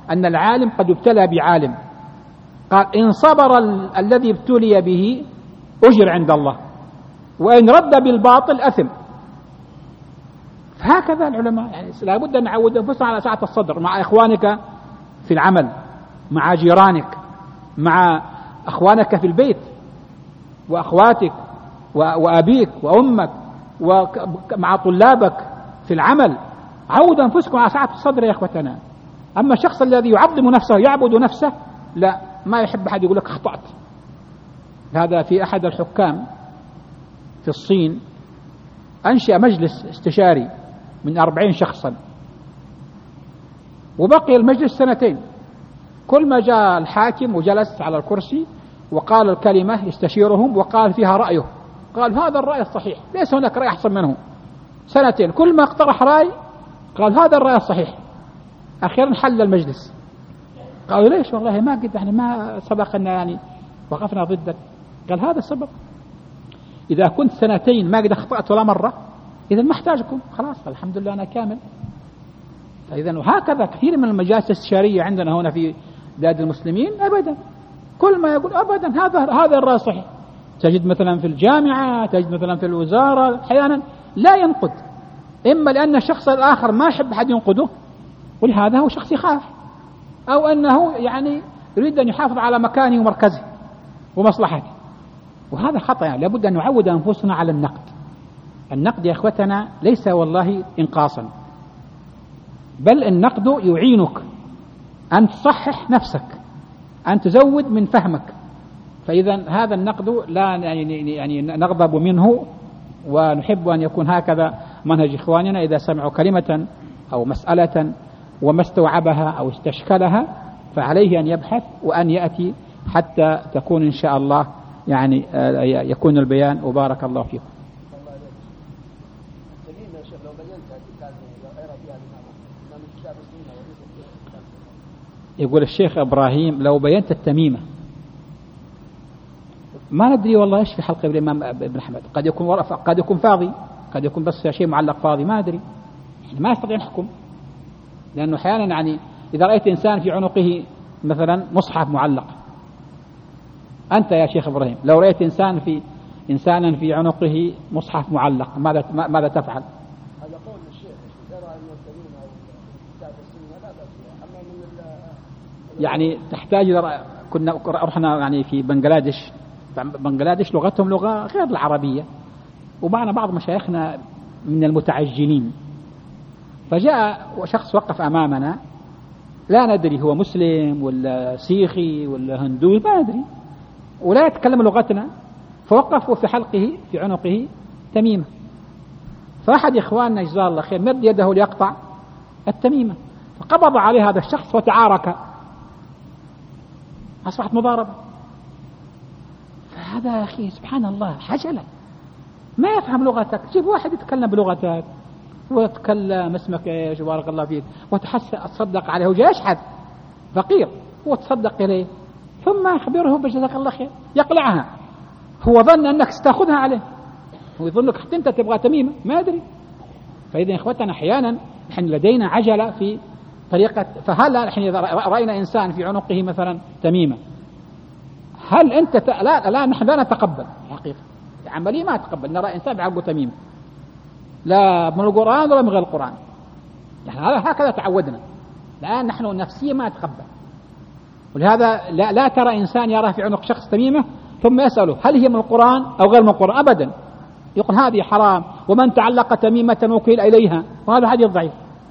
أن العالم قد ابتلى بعالم، قال إن صبر الذي ابتلي به أجر عند الله، وإن رد بالباطل أثم. فهكذا العلماء، يعني لابد أن نعود أنفسنا على سعة الصدر مع إخوانك في العمل، مع جيرانك، مع أخوانك في البيت، وأخواتك وأبيك وأمك، ومع طلابك في العمل. عودوا أنفسكم على سعة الصدر يا إخوتنا. أما الشخص الذي يعظم نفسه يعبد نفسه، لا، ما يحب أحد يقول لك أخطأت. هذا في أحد الحكام في الصين أنشأ مجلس استشاري من 40 شخصا، وبقي المجلس 2 سنين. كل ما جاء الحاكم وجلس على الكرسي وقال الكلمة يستشيرهم وقال فيها رأيه، قال هذا الرأي الصحيح، ليس هناك رأي أحسن منه. 2 سنين كل ما اقترح رأي قال هذا الرأي الصحيح. أخيرا حل المجلس. قالوا ليش؟ والله ما قد يعني ما سبقنا يعني وقفنا ضدك. قال هذا السبب، إذا كنت 2 سنين ما قد أخطأت ولا مرة، إذا ما أحتاجكم، خلاص الحمد لله أنا كامل. فإذا وهكذا كثير من المجالس الاستشارية عندنا هنا في بلاد المسلمين أبدا كل ما يقول أبدا هذا الرأي صحيح. تجد مثلا في الجامعة، تجد مثلا في الوزارة أحيانا لا ينقد، إما لأن الشخص الآخر ما يحب أحد ينقده، ولهذا هو شخص يخاف، أو أنه يعني يريد أن يحافظ على مكانه ومركزه ومصلحته، وهذا خطأ. يعني لابد أن نعود أنفسنا على النقد. النقد يا إخوتنا ليس والله إنقاصا، بل النقد يعينك أن تصحح نفسك، أن تزود من فهمك. فإذا هذا النقد لا يعني نغضب منه، ونحب أن يكون هكذا منهج إخواننا. إذا سمعوا كلمة أو مسألة وما استوعبها أو استشكلها فعليه أن يبحث وأن يأتي حتى تكون إن شاء الله يعني يكون البيان. وبارك الله فيكم. يقول الشيخ إبراهيم لو بينت التميمة، ما ندري والله إيش في حلقة الإمام ابن أحمد، قد يكون فاضي، قد يكون بس شيء معلق فاضي، ما أدري، يعني ما نستطيع نحكم. لأنه أحيانا يعني إذا رأيت إنسان في عنقه مثلا مصحف معلق، أنت يا شيخ إبراهيم لو رأيت إنسانا في عنقه مصحف معلق ماذا تفعل؟ هذا قول الشيخ يرى أن التميمة أو كتاب السنة لا بأس بها. أما من يعني تحتاج، كنا رحنا يعني في بنغلاديش لغتهم لغة غير العربية، ومعنا بعض مشايخنا من المتعجلين، فجاء شخص وقف أمامنا لا ندري هو مسلم ولا سيخي ولا هندوي ما ندري، ولا يتكلم لغتنا، فوقفوا في حلقه في عنقه تميمة، فأحد إخواننا جزاه الله خير مد يده ليقطع التميمة، فقبض عليه هذا الشخص وتعارك، أصبحت مضاربة. فهذا يا أخي سبحان الله حجلة، ما يفهم لغتك، جيب واحد يتكلم بلغتك ويتكلم اسمك ايش بارك الله فيك وتصدق عليه، وجاء يشحذ فقير وتصدق إليه، ثم أخبره بجزاك الله خير، يقلعها، هو ظن أنك ستأخذها عليه، هو يظنك حتى أنت تبغى تميمة، ما أدري. فإذا إخوتنا أحيانا نحن لدينا عجلة في طريقة، فهل نحن إذا رأينا إنسان في عنقه مثلا تميمة، هل أنت لا نحن لا نتقبل حقيقة عملية، ما نتقبل نرى إنسان بعقله تميمة، لا من القرآن ولا من غير القرآن، نحن هكذا تعودنا الآن، نحن نفسيا ما نتقبل. ولهذا لا ترى إنسان يرى في عنق شخص تميمة ثم يسأله هل هي من القرآن أو غير من القرآن، أبدا، يقول هذه حرام، ومن تعلق تميمة وكيل إليها، وهذا حديث ضعيف،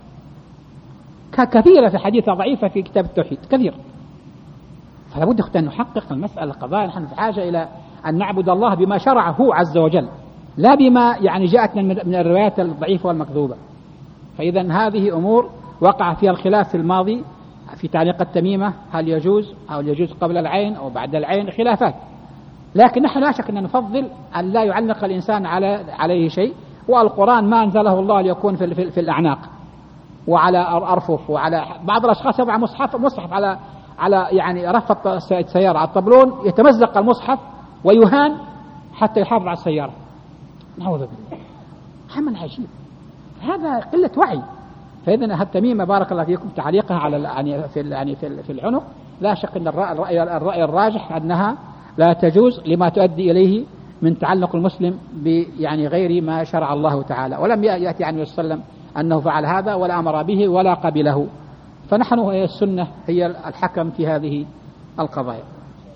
كثيرة في حديث ضعيفة في كتاب التوحيد كثير. فلا بد أن نحقق المسألة القضايا، نحن في حاجة إلى أن نعبد الله بما شرعه عز وجل، لا بما يعني جاءتنا من الروايات الضعيفة والمكذوبة. فإذا هذه أمور وقع فيها الخلاف في الماضي في تعليق التميمة، هل يجوز أو يجوز قبل العين أو بعد العين، خلافات، لكن نحن لا شك أن نفضل أن لا يعلق الإنسان عليه شيء، والقرآن ما أنزله الله ليكون في الأعناق وعلى أرفف، وعلى بعض الأشخاص يضع مصحف على يعني رف السيارة على الطبلون، يتمزق المصحف ويهان حتى يحافظ على السيارة، نعوذ بالله، عمل عجيب، هذا قلة وعي. فإذن التميمة بارك الله فيكم تعليقها على في العنق لا شك أن الرأي الراجح أنها لا تجوز لما تؤدي إليه من تعلق المسلم غير ما شرع الله تعالى، ولم يأتي عنه صلى الله عليه وسلم أنه فعل هذا ولا أمر به ولا قبله، فنحن السنة هي الحكم في هذه القضايا.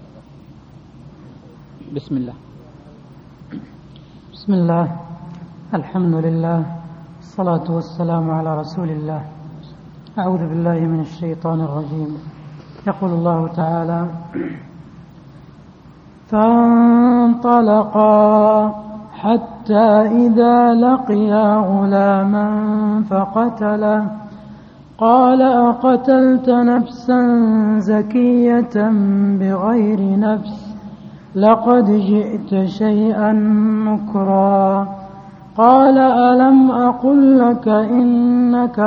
بسم الله. بسم الله، الحمد لله، الصلاة والسلام على رسول الله. أعوذ بالله من الشيطان الرجيم. يقول الله تعالى: فانطلقا حتى إذا لقيا غلاما فقتله قال أقتلت نفسا زكية بغير نفس لقد جئت شيئا نكرا قال ألم أقل لك إنك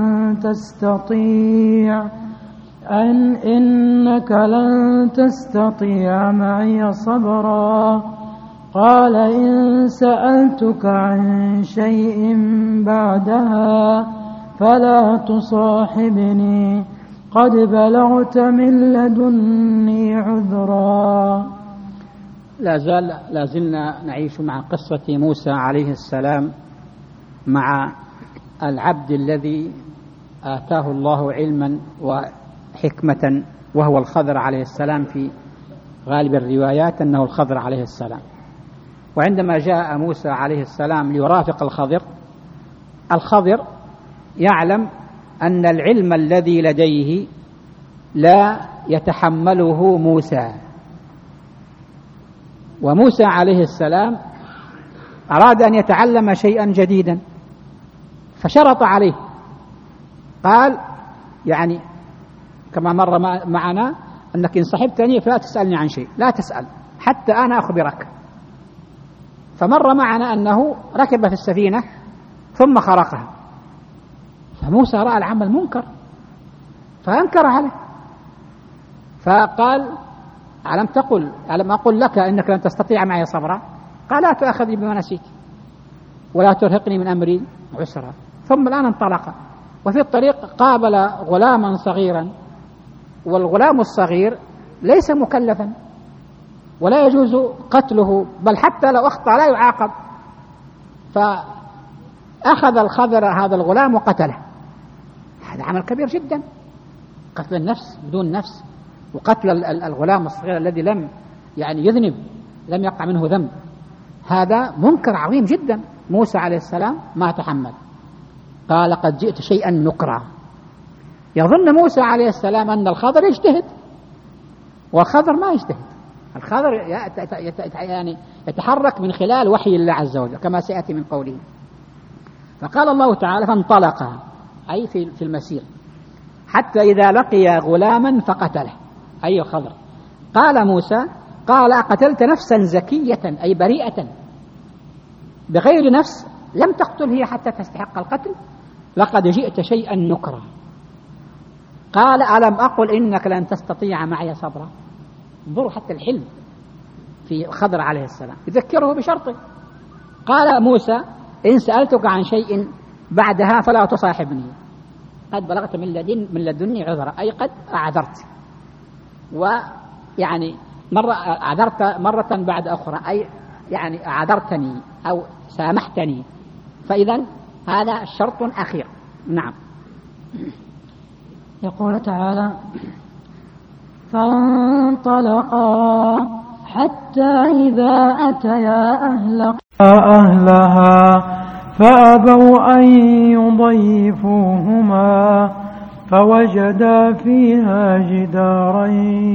لن تستطيع معي صبرا قال إن سألتك عن شيء بعدها فلا تصاحبني قد بلغت من لدني عذرا. لا زلنا نعيش مع قصة موسى عليه السلام مع العبد الذي آتاه الله علما وحكمة وهو الخضر عليه السلام، في غالب الروايات أنه الخضر عليه السلام. وعندما جاء موسى عليه السلام ليرافق الخضر يعلم أن العلم الذي لديه لا يتحمله موسى، وموسى عليه السلام أراد أن يتعلم شيئا جديدا فشرط عليه، قال كما مر معنا أنك إن صحبتني فلا تسألني عن شيء، لا تسأل حتى أنا أخبرك. فمر معنا أنه ركب في السفينة ثم خرقها، فموسى رأى العمل منكر فأنكر عليه، فقال ألم أقل لك إنك لن تستطيع معي صبرا؟ قال لا تأخذني بما نسيت ولا ترهقني من أمري عسرا. ثم الآن انطلق، وفي الطريق قابل غلاما صغيرا، والغلام الصغير ليس مكلفا ولا يجوز قتله، بل حتى لو أخطأ لا يعاقب. فأخذ الخضر هذا الغلام وقتله. هذا عمل كبير جدا، قتل النفس بدون نفس، وقتل الغلام الصغير الذي لم يذنب، لم يقع منه ذنب، هذا منكر عظيم جدا. موسى عليه السلام ما تحمل، قال قد جئت شيئا نكرا. يظن موسى عليه السلام أن الخضر يجتهد، والخضر ما يجتهد، الخضر يتحرك من خلال وحي الله عز وجل كما سيأتي من قوله. فقال الله تعالى فانطلقا، أي في المسير، حتى إذا لقي غلاما فقتله، أي الخضر. قال موسى قال أقتلت نفسا زكية أي بريئة بغير نفس لم تقتل هي حتى تستحق القتل لقد جئت شيئا نكرا. قال ألم أقل إنك لن تستطيع معي صبرا. انظروا حتى الحلم في خضر عليه السلام، يذكره بشرطه. قال موسى إن سألتك عن شيء بعدها فلا تصاحبني قد بلغت من لدني عذرا، أي قد أعذرت، أعذرت مرة بعد أخرى، أي أعذرتني أو سامحتني، فإذا هذا شرط أخير. نعم. يقول تعالى فانطلقا حتى إذا أتيا أهلها فأبوا أن يضيفوهما فوجدا فيها جدارا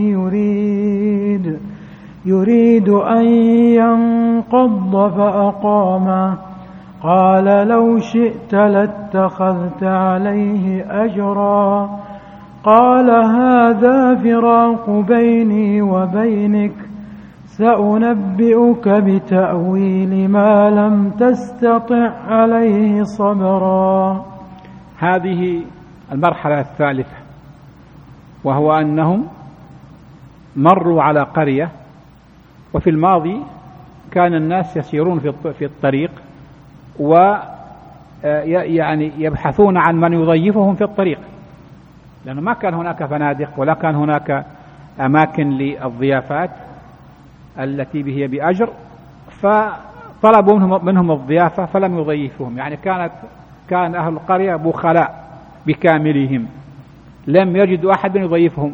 يريد أن ينقض فأقامه قال لو شئت لاتخذت عليه أجرا قال هذا فراق بيني وبينك سأنبئك بتأويل ما لم تستطع عليه صبرا. هذه المرحلة الثالثة، وهو أنهم مروا على قرية، وفي الماضي كان الناس يسيرون في الطريق يعني يبحثون عن من يضيفهم في الطريق، لأنه ما كان هناك فنادق ولا كان هناك أماكن للضيافات التي هي بأجر، فطلبوا منهم الضيافة فلم يضيفوهم. يعني كان أهل القرية بخلاء بكاملهم، لم يجدوا أحد يضيفهم.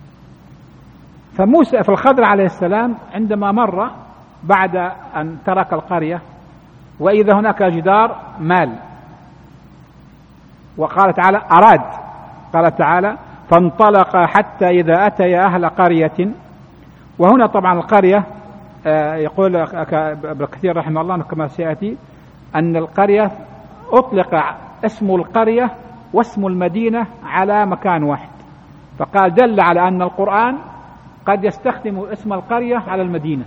فموسى فالخضر عليه السلام عندما مر بعد أن ترك القرية وإذا هناك جدار مال، وقال تعالى قال تعالى فانطلق حتى إذا أتيا أهل قرية. وهنا طبعا القرية يقول ابن كثير رحمه الله كما سيأتي أن القرية أطلق اسم القرية واسم المدينة على مكان واحد، فقال دل على أن القرآن قد يستخدم اسم القرية على المدينة.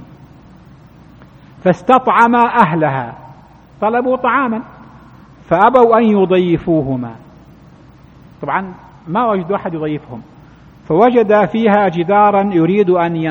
فاستطعم أهلها، طلبوا طعاما فأبوا أن يضيفوهما، طبعا ما وجدوا أحد يضيفهم، فوجد فيها جدارا يريد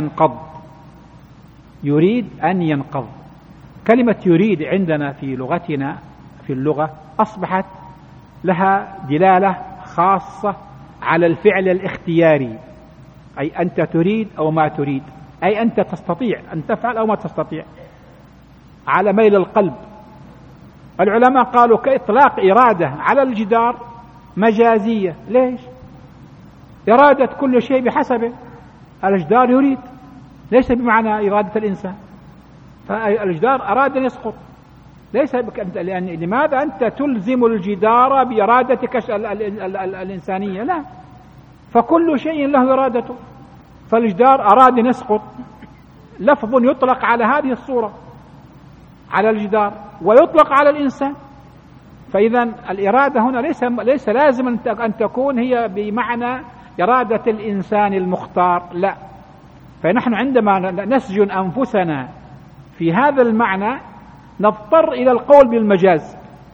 أن ينقض. كلمة يريد عندنا في لغتنا في اللغة أصبحت لها دلالة خاصة على الفعل الاختياري، أي أنت تريد أو ما تريد، أي أنت تستطيع أن تفعل أو ما تستطيع، على ميل القلب. العلماء قالوا كإطلاق إرادة على الجدار مجازية. ليش؟ إرادة كل شيء بحسبه، الجدار يريد ليس بمعنى إرادة الإنسان، فالجدار أراد أن يسقط ليس لأن لماذا أنت تلزم الجدار بإرادتك الإنسانية؟ لا، فكل شيء له إرادته. فالجدار أراد أن يسقط، لفظ يطلق على هذه الصورة على الجدار ويطلق على الإنسان. فإذا الإرادة هنا ليس لازم أن تكون هي بمعنى إرادة الإنسان المختار، لا. فنحن عندما نسجن أنفسنا في هذا المعنى نضطر إلى القول بالمجاز،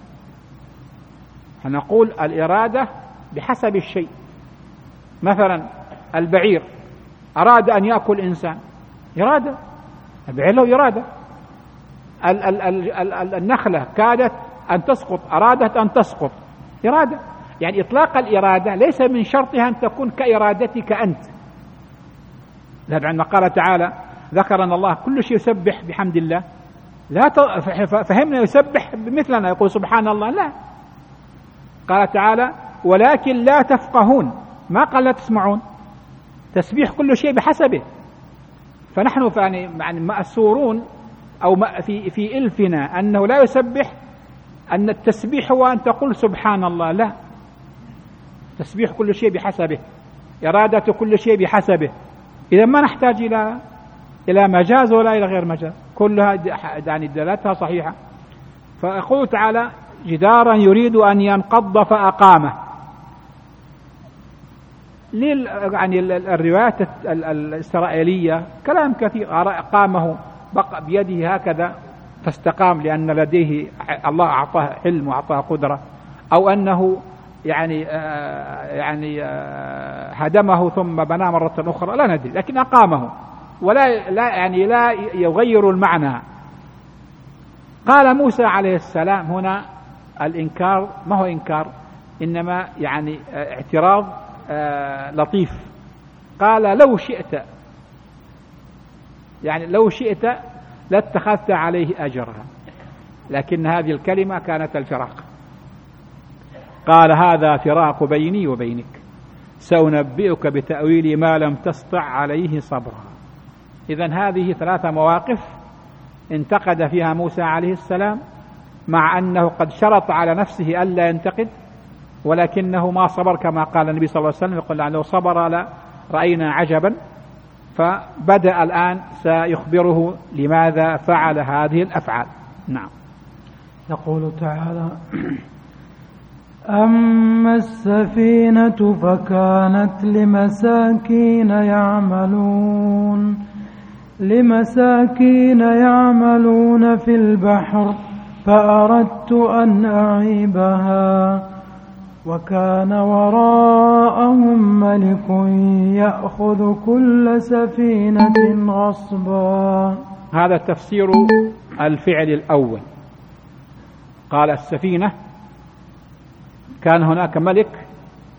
نقول الإرادة بحسب الشيء. مثلا البعير أراد أن يأكل إنسان، إرادة، البعير له إرادة. النخلة كادت أن تسقط، أرادت أن تسقط، إرادة. يعني إطلاق الإرادة ليس من شرطها أن تكون كإرادتك أنت. لأن عندما قال تعالى ذكرنا الله كل شيء يسبح بحمد الله، لا فهمنا يسبح بمثلنا يقول سبحان الله، لا. قال تعالى ولكن لا تفقهون، ما قال لا تسمعون، تسبيح كل شيء بحسبه. فنحن يعني مأسورون أو في إلفنا أنه لا يسبح، أن التسبيح هو أن تقول سبحان الله، لا. تسبيح كل شيء بحسبه، إرادة كل شيء بحسبه. إذا ما نحتاج إلى مجاز ولا إلى غير مجاز، كلها يعني دلالتها صحيحة. فأقول تعالى جدارا يريد أن ينقض فأقامه. يعني الروايات الإسرائيلية كلام كثير، أقامه بقى بيده هكذا فاستقام لأن لديه الله أعطاه علم وأعطاه قدرة، أو أنه يعني هدمه ثم بنى مرة أخرى، لا ندري، لكن أقامه لا يغير المعنى. قال موسى عليه السلام هنا الإنكار ما هو إنكار، إنما يعني اعتراض لطيف. قال لو شئت، يعني لو شئت لاتخذت عليه أجرها، لكن هذه الكلمة كانت الفراق. قال هذا فراق بيني وبينك، سأنبئك بتأويل ما لم تستطع عليه صبرا. إذن هذه 3 مواقف انتقد فيها موسى عليه السلام، مع أنه قد شرط على نفسه ألا ينتقد، ولكنه ما صبر كما قال النبي صلى الله عليه وسلم، يقول لو صبر لرأينا عجبا. فبدأ الآن سيخبره لماذا فعل هذه الأفعال. نعم. يقول تعالى أما السفينة فكانت لمساكين يعملون في البحر فأردت أن أعيبها وكان وراءهم ملك يأخذ كل سفينة غصبا. هذا تفسير الفعل الأول. قال السفينة كان هناك ملك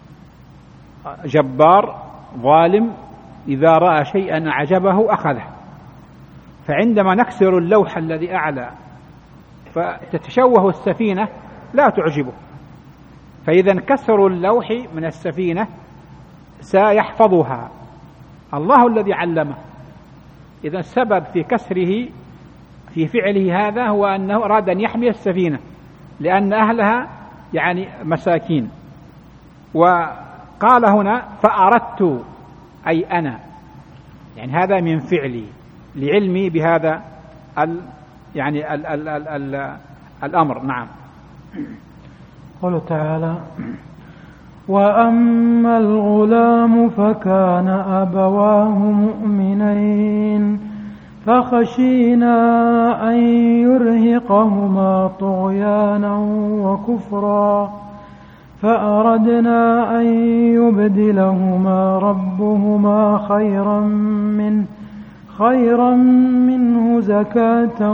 جبار ظالم إذا رأى شيئا أعجبه أخذه، فعندما نكسر اللوح الذي أعلى فتتشوه السفينة لا تعجبه، فإذا كسر اللوح من السفينة سيحفظها، الله الذي علمه. إذا السبب في كسره في فعله هذا هو أنه أراد أن يحمي السفينة لأن أهلها يعني مساكين. وقال هنا فأردت أي أنا، يعني هذا من فعلي لعلمي بهذا الأمر. نعم. قال تعالى وأما الغلام فكان أبواه مؤمنين فخشينا أن يرهقهما طغيانا وكفرا فأردنا أن يبدلهما ربهما خيرا منه زكاة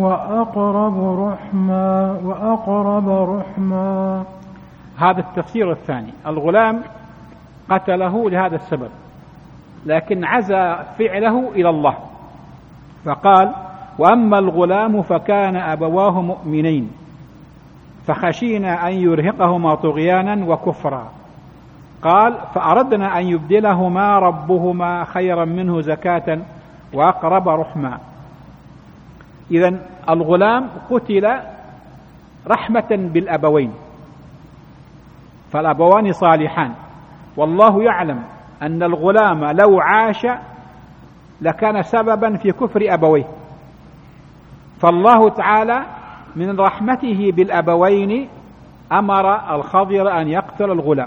وأقرب رحما. هذا التفسير الثاني. الغلام قتله لهذا السبب، لكن عزى فعله إلى الله فقال وأما الغلام فكان أبواه مؤمنين فخشينا أن يرهقهما طغيانا وكفرا، قال فأردنا أن يبدلهما ربهما خيرا منه زكاة وأقرب رحما. إذن الغلام قتل رحمة بالأبوين، فالأبوان صالحان، والله يعلم أن الغلام لو عاش لكان سببا في كفر أبويه، فالله تعالى من رحمته بالأبوين أمر الخضر أن يقتل الغلام.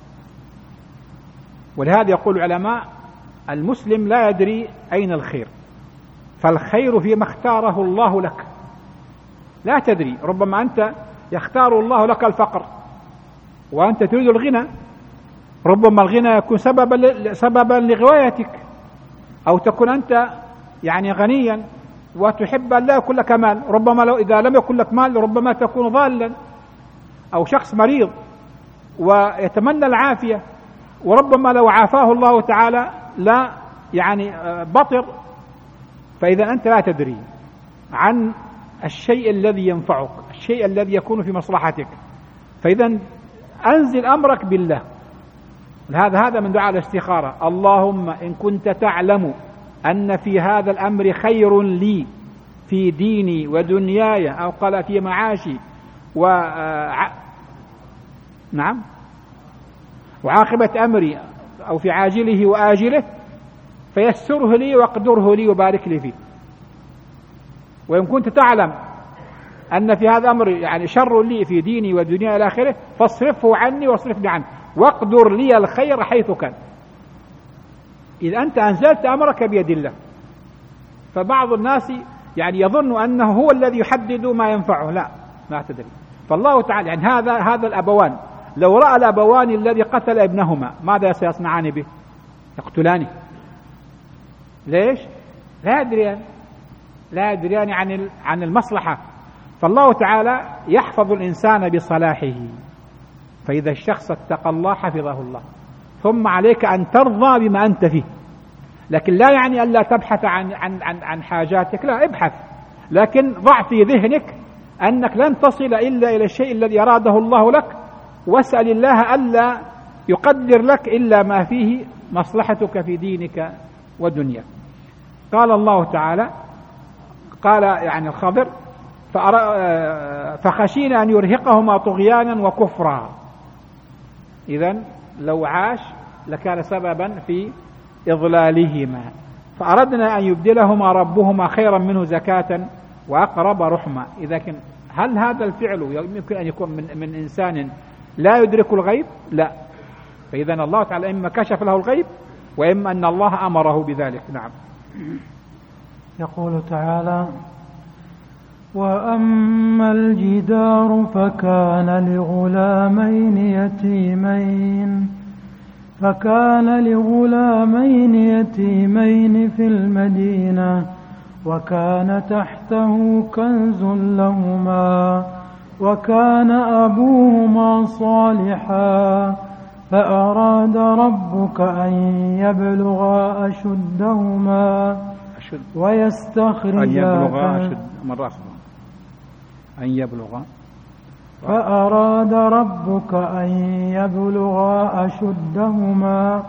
ولهذا يقول العلماء المسلم لا يدري أين الخير، فالخير فيما اختاره الله لك، لا تدري، ربما أنت يختار الله لك الفقر وأنت تريد الغنى، ربما الغنى يكون سببا لغوايتك، أو تكون أنت يعني غنيا وتحب أن لا يكون لك مال، ربما لو إذا لم يكن لك مال ربما تكون ضالا، أو شخص مريض ويتمنى العافية، وربما لو عافاه الله تعالى لا يعني بطر. فإذا أنت لا تدري عن الشيء الذي ينفعك، الشيء الذي يكون في مصلحتك، فإذا أنزل أمرك بالله. هذا من دعاء الاستخارة، اللهم إن كنت تعلم أن في هذا الأمر خير لي في ديني ودنياي، أو قال في معاشي وعاقبة أمري، أو في عاجله وآجله، فيسره لي واقدره لي وبارك لي فيه. وإن كنت تعلم أن في هذا الأمر يعني شر لي في ديني ودنياي إلى آخره، فاصرفه عني واصرفني عنه واقدر لي الخير حيث كان. إذا أنت أنزلت أمرك بيد الله. فبعض الناس يعني يظن أنه هو الذي يحدد ما ينفعه، لا تدري. فالله تعالى يعني هذا الأبوان لو رأى الأبوان الذي قتل ابنهما ماذا سيصنعان به؟ يقتلانه. ليش؟ لا يدريان عن المصلحة. فالله تعالى يحفظ الإنسان بصلاحه، فإذا الشخص اتقى الله حفظه الله. ثم عليك أن ترضى بما أنت فيه، لكن لا يعني أن لا تبحث عن حاجاتك، لا ابحث، لكن ضع في ذهنك أنك لن تصل إلا إلى الشيء الذي أراده الله لك، واسأل الله ألا يقدر لك إلا ما فيه مصلحتك في دينك ودنياك. قال الله تعالى، قال يعني الخضر فخشينا أن يرهقهما طغيانا وكفرا. إذن لو عاش لكان سببا في إضلالهما، فأردنا أن يبدلهما ربهما خيرا منه زكاة وأقرب رحمة. إذا هل هذا الفعل يمكن أن يكون من إنسان لا يدرك الغيب؟ لا. فإذا الله تعالى إما كشف له الغيب وإما أن الله أمره بذلك. نعم. يقول تعالى وأما الجدار فكان لغلامين يتيمين في المدينة وكان تحته كنز لهما وكان أبوهما صالحا فأراد ربك أن يبلغا أشدهما ويستخرجا فأراد ربك أن يبلغا أشدهما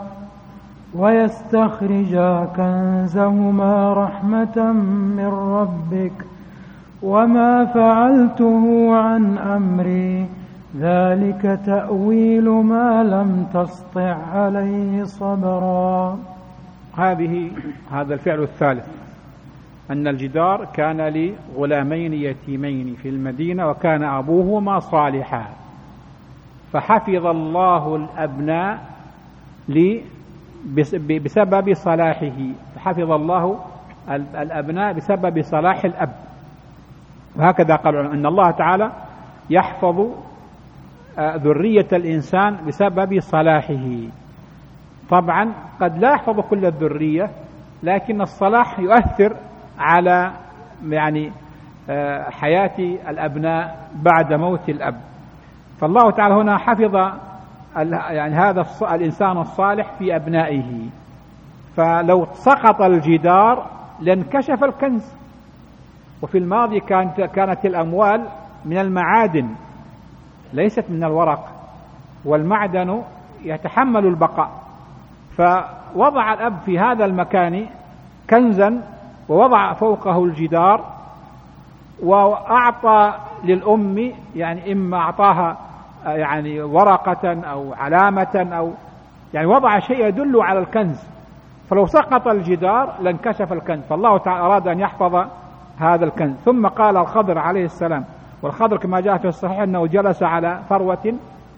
ويستخرجا كنزهما رحمة من ربك وما فعلته عن أمري ذلك تأويل ما لم تسطع عليه صبرا. هذا الفعل الثالث، أن الجدار كان لغلامين يتيمين في المدينة وكان أبوهما صالحا، فحفظ الله الأبناء بسبب صلاحه، فحفظ الله الأبناء بسبب صلاح الأب. وهكذا قالوا أن الله تعالى يحفظ ذرية الإنسان بسبب صلاحه. طبعا قد لا يحفظ كل الذرية، لكن الصلاح يؤثر على حياة الأبناء بعد موت الأب. فالله تعالى هنا حفظ هذا الإنسان الصالح في أبنائه، فلو سقط الجدار لانكشف الكنز. وفي الماضي كانت الأموال من المعادن ليست من الورق، والمعدن يتحمل البقاء، فوضع الأب في هذا المكان كنزا ووضع فوقه الجدار، وأعطى للأم إما أعطاها ورقة أو علامة أو وضع شيء يدل على الكنز، فلو سقط الجدار لانكشف الكنز. فالله تعالى أراد أن يحفظ هذا الكنز. ثم قال الخضر عليه السلام، والخضر كما جاء في الصحيح أنه جلس على فروة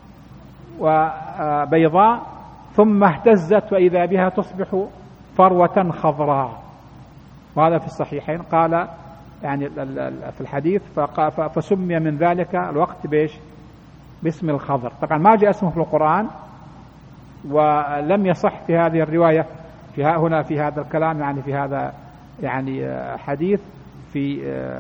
وبيضاء ثم اهتزت وإذا بها تصبح فروة خضراء، وهذا في الصحيحين. قال في الحديث فسمي من ذلك الوقت باسم الخضر. طبعا ما جاء اسمه في القرآن، ولم يصح في هذه الرواية هنا في هذا الكلام في هذا حديث في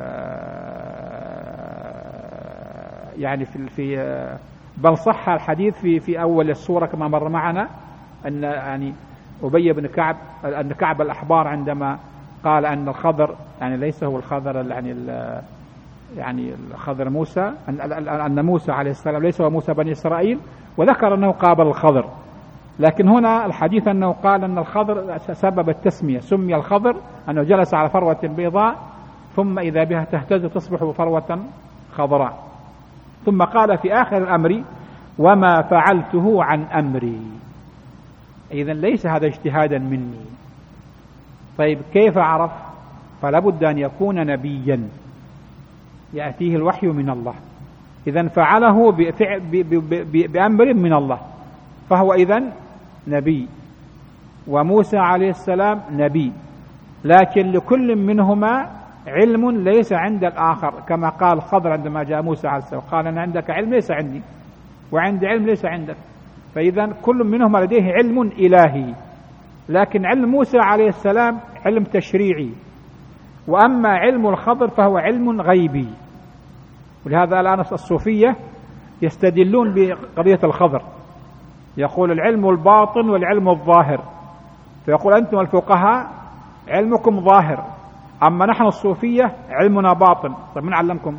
بل صح الحديث في أول السورة كما مر معنا أن أبي بن كعب أن كعب الأحبار عندما قال أن الخضر ليس هو الخضر الخضر موسى، أن موسى عليه السلام ليس هو موسى بني إسرائيل، وذكر أنه قابل الخضر. لكن هنا الحديث أنه قال أن الخضر سبب التسمية، سمي الخضر أنه جلس على فروة بيضاء ثم إذا بها تهتز تصبح فروة خضراء. ثم قال في آخر الأمر وما فعلته عن أمري. إذن ليس هذا اجتهادا مني. طيب كيف عرف؟ فلا بد أن يكون نبيا يأتيه الوحي من الله، إذن فعله بأمر من الله، فهو إذن نبي. وموسى عليه السلام نبي، لكن لكل منهما علم ليس عند الآخر، كما قال الخضر عندما جاء موسى عليه السلام قال أن عندك علم ليس عندي، وعندي علم ليس عندك. فإذا كل منهما لديه علم إلهي، لكن علم موسى عليه السلام علم تشريعي، وأما علم الخضر فهو علم غيبي. ولهذا الآن الصوفية يستدلون بقضية الخضر، يقول العلم الباطن والعلم الظاهر، فيقول أنتم الفقهاء علمكم ظاهر، أما نحن الصوفية علمنا باطن. طيب من علمكم؟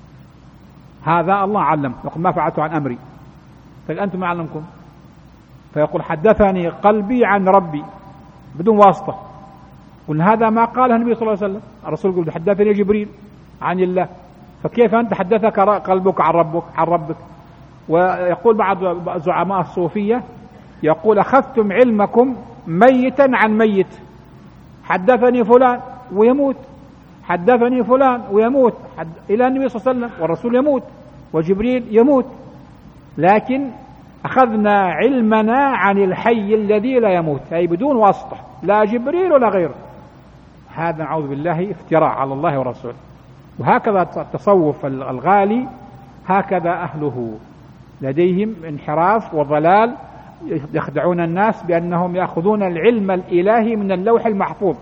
هذا الله علم، يقول ما فعلت عن أمري. طيب أنتم ما علمكم؟ فيقول حدثني قلبي عن ربي بدون واسطة. قلنا هذا ما قاله النبي صلى الله عليه وسلم، الرسول يقول حدثني جبريل عن الله، فكيف أنت حدثك قلبك عن ربك؟ ويقول بعض زعماء الصوفية يقول أخذتم علمكم ميتا عن ميت، حدثني فلان ويموت، حدثني فلان ويموت، إلى النبي صلى الله عليه وسلم والرسول يموت وجبريل يموت، لكن أخذنا علمنا عن الحي الذي لا يموت، أي بدون واسطة، لا جبريل ولا غيره. هذا نعوذ بالله افتراء على الله ورسوله. وهكذا التصوف الغالي، هكذا أهله لديهم انحراف وضلال، يخدعون الناس بأنهم يأخذون العلم الإلهي من اللوح المحفوظ،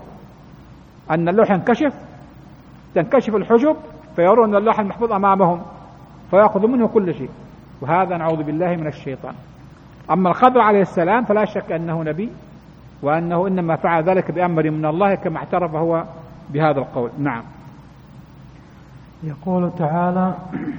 أن اللوح تنكشف الحجب فيرون اللوح المحفوظ أمامهم، فيأخذ منه كل شيء، وهذا نعوذ بالله من الشيطان. أما الخضر عليه السلام فلا شك أنه نبي، وأنه إنما فعل ذلك بأمر من الله كما اعترف هو بهذا القول. نعم. يقول تعالى: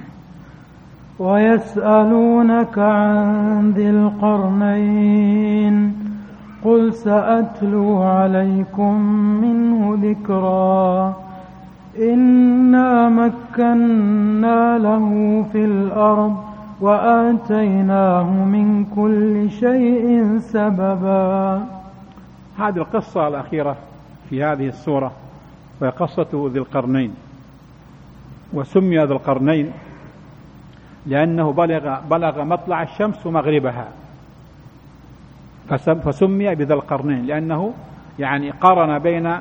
ويسألونك عن ذي القرنين قل سأتلو عليكم منه ذكرا إنا مكنا له في الأرض وآتيناه من كل شيء سببا. هذه القصة الأخيرة في هذه السورة وهي قصة ذي القرنين، وسمي ذي القرنين لأنه بلغ مطلع الشمس ومغربها، فسمي بذي القرنين لأنه يعني قارن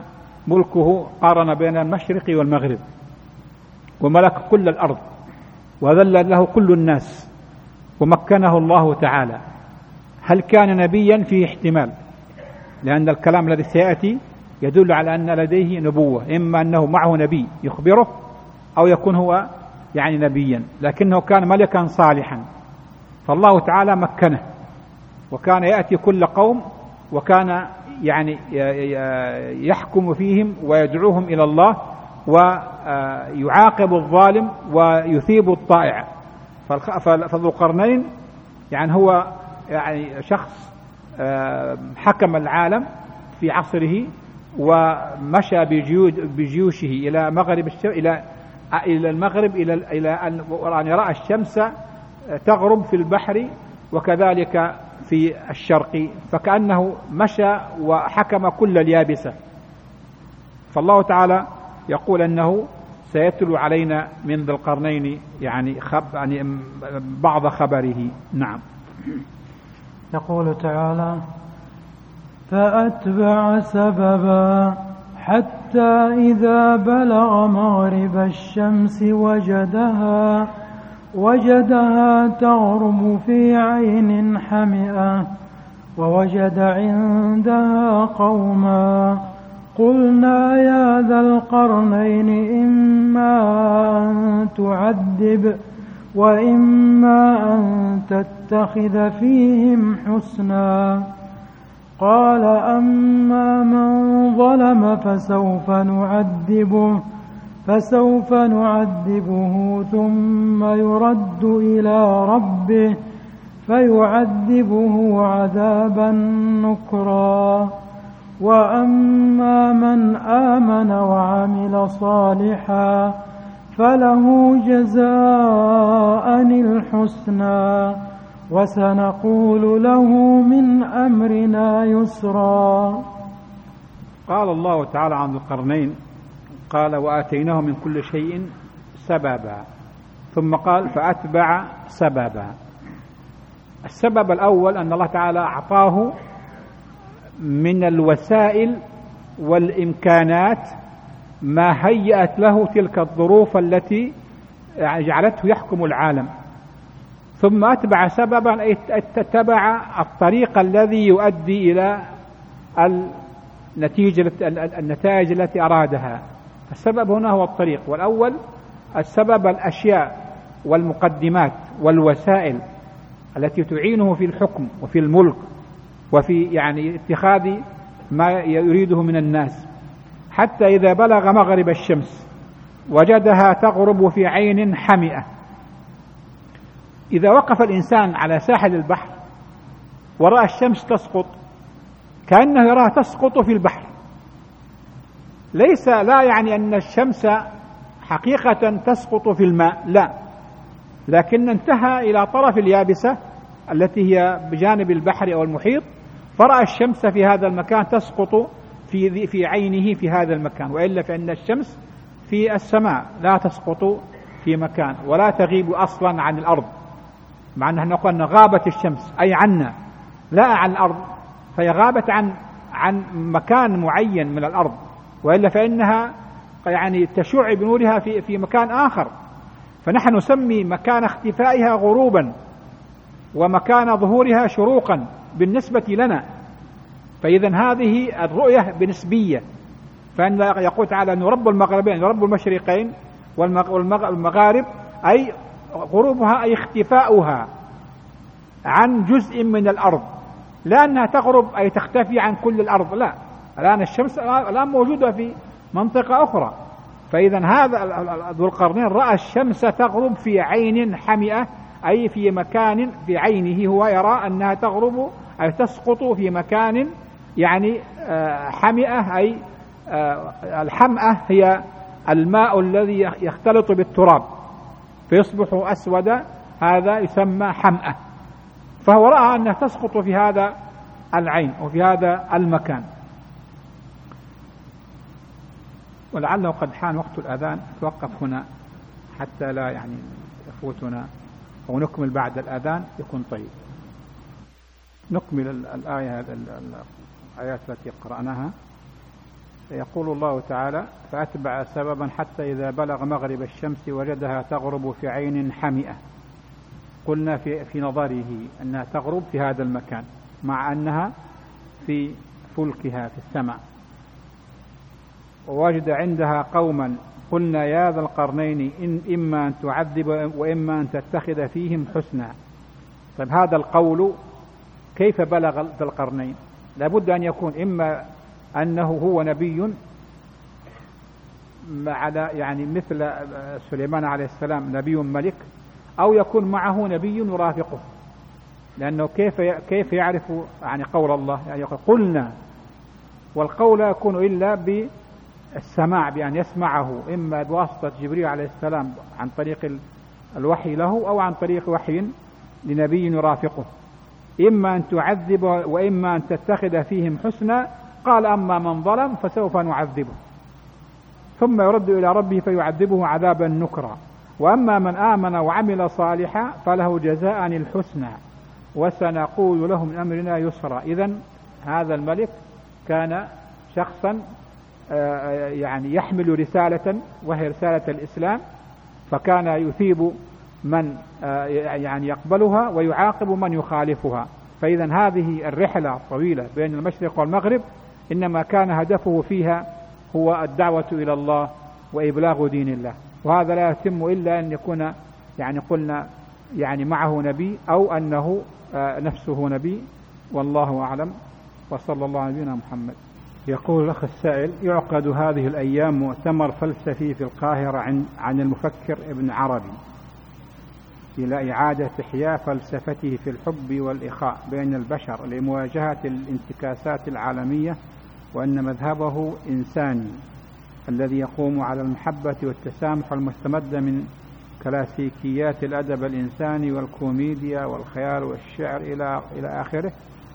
بين المشرق والمغرب، وملك كل الأرض، وذل له كل الناس، ومكنه الله تعالى. هل كان نبيا؟ فيه احتمال، لأن الكلام الذي سيأتي يدل على أن لديه نبوة، إما أنه معه نبي يخبره أو يكون هو يعني نبيا، لكنه كان ملكا صالحا، فالله تعالى مكنه، وكان يأتي كل قوم، وكان يعني يحكم فيهم ويدعوهم إلى الله، ويعاقب الظالم ويثيب الطائع. فذو القرنين يعني هو يعني شخص حكم العالم في عصره، ومشى بجيوشه إلى مغرب إلى المغرب إلى أن يرى الشمس تغرب في البحر، وكذلك في الشرق، فكأنه مشى وحكم كل اليابسة. فالله تعالى يقول أنه سيتلو علينا من ذي القرنين يعني بعض خبره. نعم. يقول تعالى: فأتبع سببا حتى إذا بلغ مغرب الشمس وجدها تغرب في عين حمئة ووجد عندها قوما قلنا يا ذا القرنين إما أن تعذب وإما أن تتخذ فيهم حسنا قال أما من ظلم فسوف نعذبه ثم يرد إلى ربه فيعذبه عذابا نكرا وأما من آمن وعمل صالحا فله جزاء الحسنى وسنقول له من أمرنا يسرا. قال الله تعالى عن ذي القرنين قال وآتيناه من كل شيء سببا، ثم قال فأتبع سببا. السبب الأول أن الله تعالى أعطاه من الوسائل والإمكانات ما هيأت له تلك الظروف التي جعلته يحكم العالم، ثم أتبع سببا أي اتبع الطريق الذي يؤدي إلى النتائج التي أرادها. السبب هنا هو الطريق، والأول السبب الأشياء والمقدمات والوسائل التي تعينه في الحكم وفي الملك وفي يعني اتخاذ ما يريده من الناس، حتى إذا بلغ مغرب الشمس وجدها تغرب في عين حمئة. إذا وقف الإنسان على ساحل البحر ورأى الشمس تسقط كأنه يراها تسقط في البحر، لا يعني أن الشمس حقيقة تسقط في الماء، لا، لكن انتهى إلى طرف اليابسة التي هي بجانب البحر أو المحيط، فرأى الشمس في هذا المكان تسقط في عينه في هذا المكان، وإلا فإن الشمس في السماء لا تسقط في مكان ولا تغيب أصلا عن الأرض، مع أنه نقول أن غابت الشمس أي عنا لا عن الأرض، فهي غابت عن مكان معين من الأرض، وإلا فإنها يعني تشع بنورها في مكان آخر، فنحن نسمي مكان اختفائها غروبا ومكان ظهورها شروقا بالنسبة لنا. فإذا هذه الرؤية بنسبية، فإن يقول تعالى أن رب المغربين رب المشرقين والمغارب أي غروبها أي اختفاؤها عن جزء من الأرض، لا أنها تغرب أي تختفي عن كل الأرض، لا، الآن الشمس الآن موجودة في منطقة أخرى. فإذا هذا ذو القرنين رأى الشمس تغرب في عين حمئة، أي في مكان في عينه هو يرى أنها تغرب أي تسقط في مكان يعني حمئة، أي الحمأة هي الماء الذي يختلط بالتراب فيصبح أسود، هذا يسمى حمأة. فهو رأى أنها تسقط في هذا العين وفي هذا المكان. ولعله قد حان وقت الأذان، توقف هنا حتى لا يعني يفوتنا، أو نكمل بعد الأذان يكون طيب. نكمل الآيات التي قرأناها. يقول الله تعالى: فأتبع سببا حتى إذا بلغ مغرب الشمس وجدها تغرب في عين حمئة. قلنا في نظره أنها تغرب في هذا المكان مع أنها في فلكها في السماء. ووجد عندها قوما قلنا يا ذا القرنين إما أن تعذب وإما أن تتخذ فيهم حسنا. طيب هذا القول كيف بلغ ذا القرنين؟ لابد أن يكون إما أنه هو نبي على يعني مثل سليمان عليه السلام نبي ملك، أو يكون معه نبي يرافقه، لأنه كيف يعرف يعني قول الله؟ يعني قلنا، والقول لا يكون إلا بالسماع، بأن يسمعه إما بواسطة جبريل عليه السلام عن طريق الوحي له، أو عن طريق وحي لنبي يرافقه. إما أن تعذب وإما أن تتخذ فيهم حسنا. قال: أما من ظلم فسوف نعذبه ثم يرد إلى ربه فيعذبه عذابا نكرا، وأما من آمن وعمل صالحا فله جزاء الحسنى وسنقول له من أمرنا يسرا. إذن هذا الملك كان شخصا يعني يحمل رسالة وهي رسالة الإسلام، فكان يثيب من يعني يقبلها ويعاقب من يخالفها. فإذا هذه الرحلة الطويلة بين المشرق والمغرب إنما كان هدفه فيها هو الدعوة إلى الله وإبلاغ دين الله، وهذا لا يتم إلا أن يكون يعني قلنا يعني معه نبي، أو أنه نفسه نبي، والله أعلم. وصلى الله على نبينا محمد. يقول الأخ السائل: يعقد هذه الأيام مؤتمر فلسفي في القاهرة عن المفكر ابن عربي إلى إعادة إحياء فلسفته في الحب والإخاء بين البشر لمواجهة الانتكاسات العالمية، وأن مذهبه إنساني الذي يقوم على المحبة والتسامح المستمدة من كلاسيكيات الأدب الإنساني والكوميديا والخيال والشعر إلى آخره.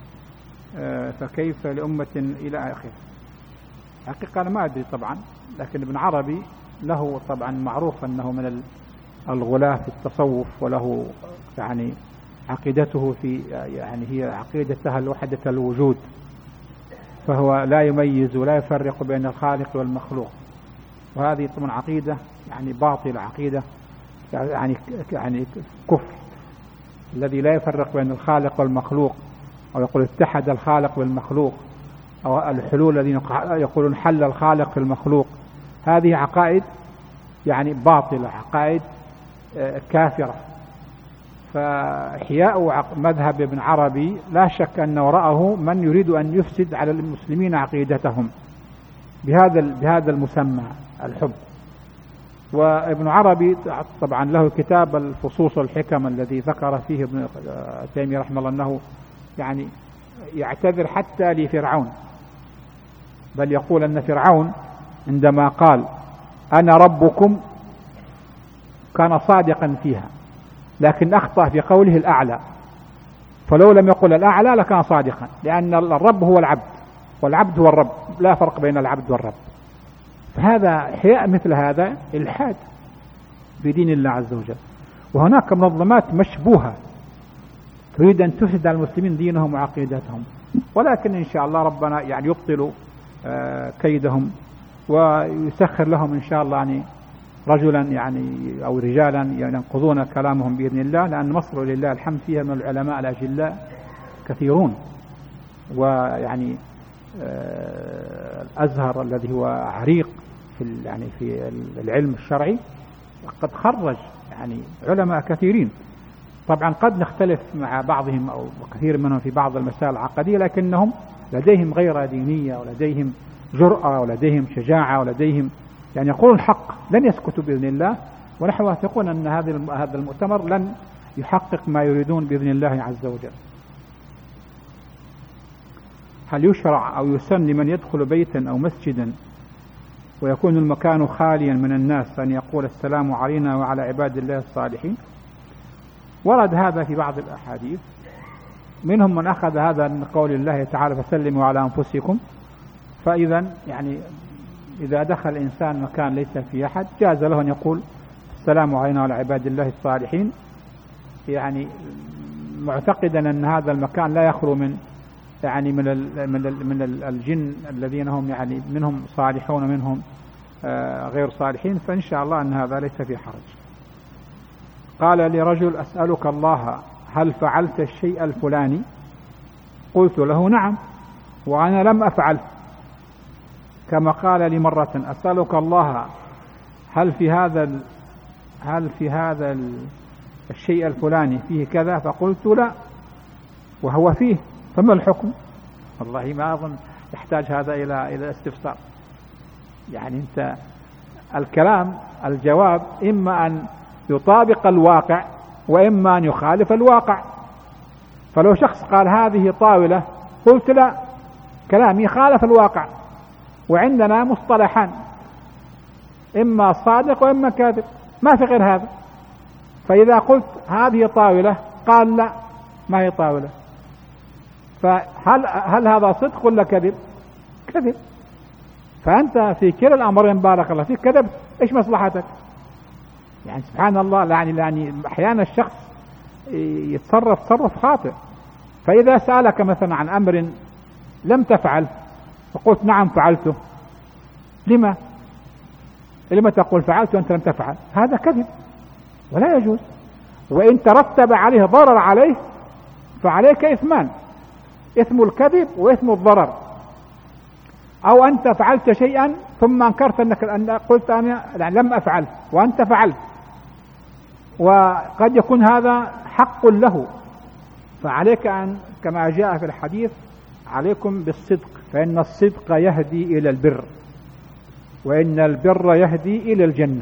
فكيف لأمة إلى آخره. حقيقة أنا ما أدري طبعا، لكن ابن عربي له طبعا معروف أنه من الغلاة في التصوف، وله يعني عقيدته في يعني هي عقيدة أهل وحدة الوجود، فهو لا يميز ولا يفرق بين الخالق والمخلوق، وهذه طبعا عقيدة يعني باطلة، عقيدة يعني كفر، الذي لا يفرق بين الخالق والمخلوق، أو يقول اتحد الخالق بالمخلوق، أو الحلول الذين يقولون حل الخالق في المخلوق. هذه عقائد يعني باطلة، عقائد كافرة. فإحياء مذهب ابن عربي لا شك أن وراءه من يريد أن يفسد على المسلمين عقيدتهم بهذا المسمى الحب. وابن عربي طبعا له كتاب الفصوص والحكم الذي ذكر فيه ابن تيمية رحمه الله أنه يعني يعتذر حتى لفرعون، بل يقول أن فرعون عندما قال أنا ربكم كان صادقا فيها، لكن أخطأ في قوله الأعلى، فلو لم يقل الأعلى لكان صادقا، لأن الرب هو العبد والعبد هو الرب، لا فرق بين العبد والرب. فهذا إحياء مثل هذا إلحاد بدين الله عز وجل. وهناك منظمات مشبوهة تريد أن تفسد على المسلمين دينهم وعقيدتهم، ولكن إن شاء الله ربنا يعني يبطل كيدهم ويسخر لهم إن شاء الله يعني رجلا يعني أو رجالا ينقضون كلامهم بإذن الله، لأن مصر لله الحمد فيها من العلماء الأجلاء كثيرون. ويعني الأزهر الذي هو عريق في العلم الشرعي قد خرج يعني علماء كثيرين، طبعا قد نختلف مع بعضهم أو كثير منهم في بعض المسائل العقدية، لكنهم لديهم غيرة دينية ولديهم جرأة ولديهم شجاعة ولديهم يعني يقولون الحق، لن يسكتوا بإذن الله، ونحن واثقون أن هذا المؤتمر لن يحقق ما يريدون بإذن الله عز وجل. هل يشرع أو يسن لمن يدخل بيتا أو مسجدا ويكون المكان خاليا من الناس أن يقول السلام علينا وعلى عباد الله الصالحين؟ ورد هذا في بعض الأحاديث، منهم من أخذ هذا من قول الله تعالى فسلموا على أنفسكم، فإذا يعني إذا دخل الإنسان مكان ليس فيه أحد جاز له أن يقول السلام علينا وعلى عباد الله الصالحين، يعني معتقدا أن هذا المكان لا يخلو من يعني من الجن الذين هم يعني منهم صالحون ومنهم غير صالحين، فإن شاء الله أن هذا ليس في حرج. قال لرجل أسألك الله هل فعلت الشيء الفلاني؟ قلت له نعم وأنا لم أفعل. كما قال لي مرة أسألك الله هل في هذا الشيء الفلاني فيه كذا؟ فقلت لا وهو فيه، فما الحكم؟ والله ما أظن يحتاج هذا إلى استفسار. يعني أنت الجواب إما أن يطابق الواقع وإما أن يخالف الواقع. فلو شخص قال هذه طاولة قلت لا، كلامي خالف الواقع، وعندنا مصطلحان إما صادق وإما كاذب، ما في غير هذا. فإذا قلت هذه طاولة قال لا ما هي طاولة، فهل هذا صدق ولا كذب؟ كذب. فأنت في كلا الأمرين بارك الله فيك كذبت، إيش مصلحتك؟ يعني سبحان الله، يعني أحيانا الشخص يتصرف تصرف خاطئ. فإذا سألك مثلا عن أمر لم تفعل فقلت نعم فعلته، لما تقول فعلت وأنت لم تفعل؟ هذا كذب ولا يجوز. وإن ترتب عليه ضرر عليه فعليك إثمان، إثم الكذب وإثم الضرر. أو أنت فعلت شيئا ثم أنكرت أن قلت أنا لم أفعل وأنت فعلت، وقد يكون هذا حق له، فعليك أن كما جاء في الحديث عليكم بالصدق، فإن الصدق يهدي إلى البر وإن البر يهدي إلى الجنة،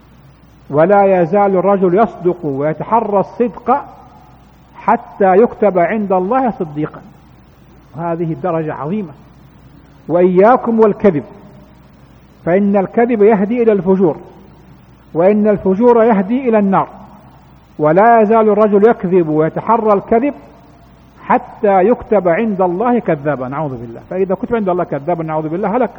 ولا يزال الرجل يصدق ويتحرى الصدق حتى يكتب عند الله صديقا. هذه الدرجة عظيمة. وإياكم والكذب، فإن الكذب يهدي إلى الفجور وإن الفجور يهدي إلى النار، ولا يزال الرجل يكذب ويتحرى الكذب حتى يكتب عند الله كذابا، نعوذ بالله. فإذا كتب عند الله كذابا نعوذ بالله هلك.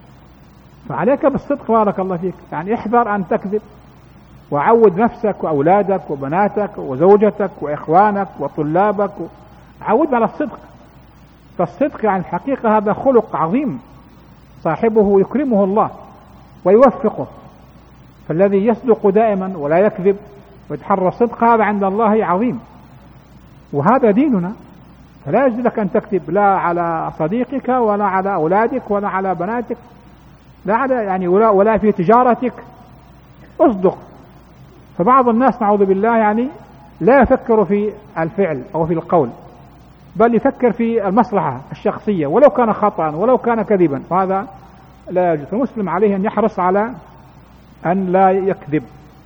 فعليك بالصدق بارك الله فيك، يعني احذر أن تكذب، وعود نفسك وأولادك وبناتك وزوجتك وإخوانك وطلابك، عودنا على الصدق. فالصدق يعني الحقيقة هذا خلق عظيم صاحبه يكرمه الله ويوفقه. فالذي يصدق دائما ولا يكذب ويتحرى الصدق هذا عند الله عظيم، وهذا ديننا. فلا يجوز لك أن تكذب لا على صديقك ولا على أولادك ولا على بناتك، لا على يعني ولا في تجارتك، اصدق. فبعض الناس نعوذ بالله يعني لا يفكر في الفعل أو في القول، بل يفكر في المصلحة الشخصية ولو كان خطأ ولو كان كذبا، وهذا لا يجوز. فالمسلم عليه أن يحرص على أن لا يكذب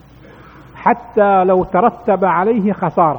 حتى لو ترتب عليه خسارة.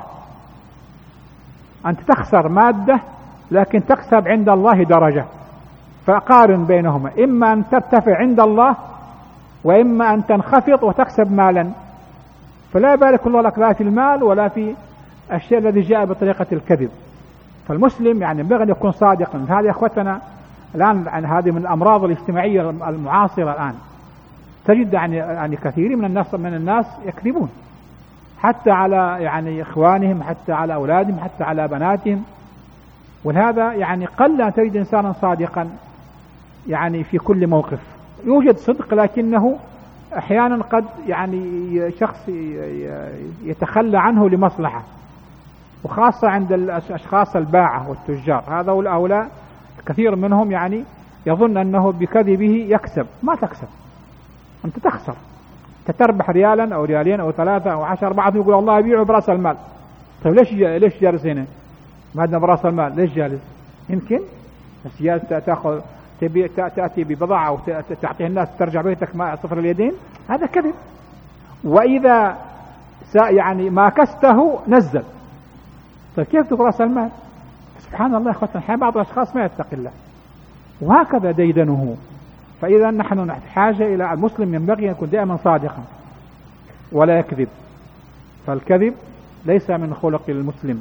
أنت تخسر مادة لكن تكسب عند الله درجة، فقارن بينهما، إما أن ترتفع عند الله وإما أن تنخفض وتكسب مالا. فلا يبارك الله لك لا في المال ولا في الشيء الذي جاء بطريقة الكذب. فالمسلم يعني ينبغي أن يكون صادقا. هذه أخوتنا الآن عن هذه من الأمراض الاجتماعية المعاصرة الآن، تجد يعني كثير من الناس يكذبون حتى على يعني إخوانهم، حتى على أولادهم، حتى على بناتهم. ولهذا يعني قل أن تجد إنسانا صادقا يعني في كل موقف. يوجد صدق لكنه أحيانا قد يعني شخص يتخلى عنه لمصلحة، وخاصة عند الأشخاص الباعة والتجار. هؤلاء كثير منهم يعني يظن أنه بكذبه يكسب، ما تكسب، أنت تخسر. تربح ريالا أو ريالين أو 3 أو 10، بعضهم يقول الله يبيعه برأس المال. طيب ليش جالس هنا بعدنا برأس المال؟ ليش جالس؟ يمكن بس جالس تأخذ تأتي ببضاعة وتعطيها الناس ترجع بيتك ما صفر اليدين، هذا كذب. وإذا يعني ما كسته نزل. طيب كيف تقول رأس المال؟ سبحان الله يا أخوتنا، أحيانا بعض الأشخاص ما يتقي الله وهكذا ديدنه. فإذا نحن نحتاج إلى المسلم ينبغي أن يكون دائما صادقا ولا يكذب، فالكذب ليس من خلق المسلم.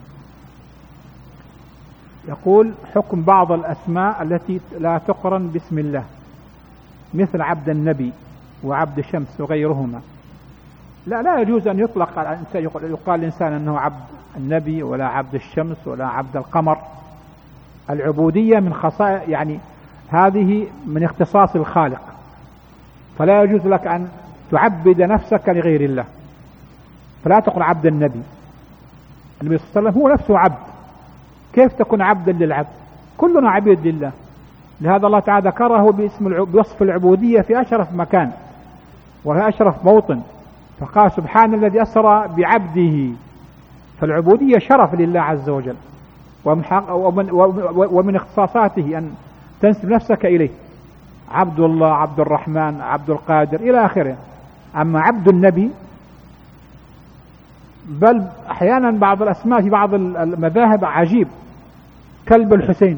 يقول حكم بعض الأسماء التي لا تقرن باسم الله مثل عبد النبي وعبد الشمس وغيرهما. لا يجوز أن يطلق يقال الإنسان أنه عبد النبي ولا عبد الشمس ولا عبد القمر. العبودية من خصائص يعني هذه من اختصاص الخالق، فلا يجوز لك أن تعبد نفسك لغير الله. فلا تقل عبد النبي. النبي صلى الله عليه وسلم هو نفسه عبد، كيف تكون عبدا للعبد؟ كلنا عبيد لله. لهذا الله تعالى ذكره بوصف العبودية في أشرف مكان وفي أشرف موطن، فقال سبحان الذي أسرى بعبده. فالعبودية شرف لله عز وجل، ومن اختصاصاته أن تنسب نفسك إليه، عبد الله، عبد الرحمن، عبد القادر إلى آخره. أما عبد النبي، بل أحيانا بعض الأسماء في بعض المذاهب عجيب، كلب الحسين.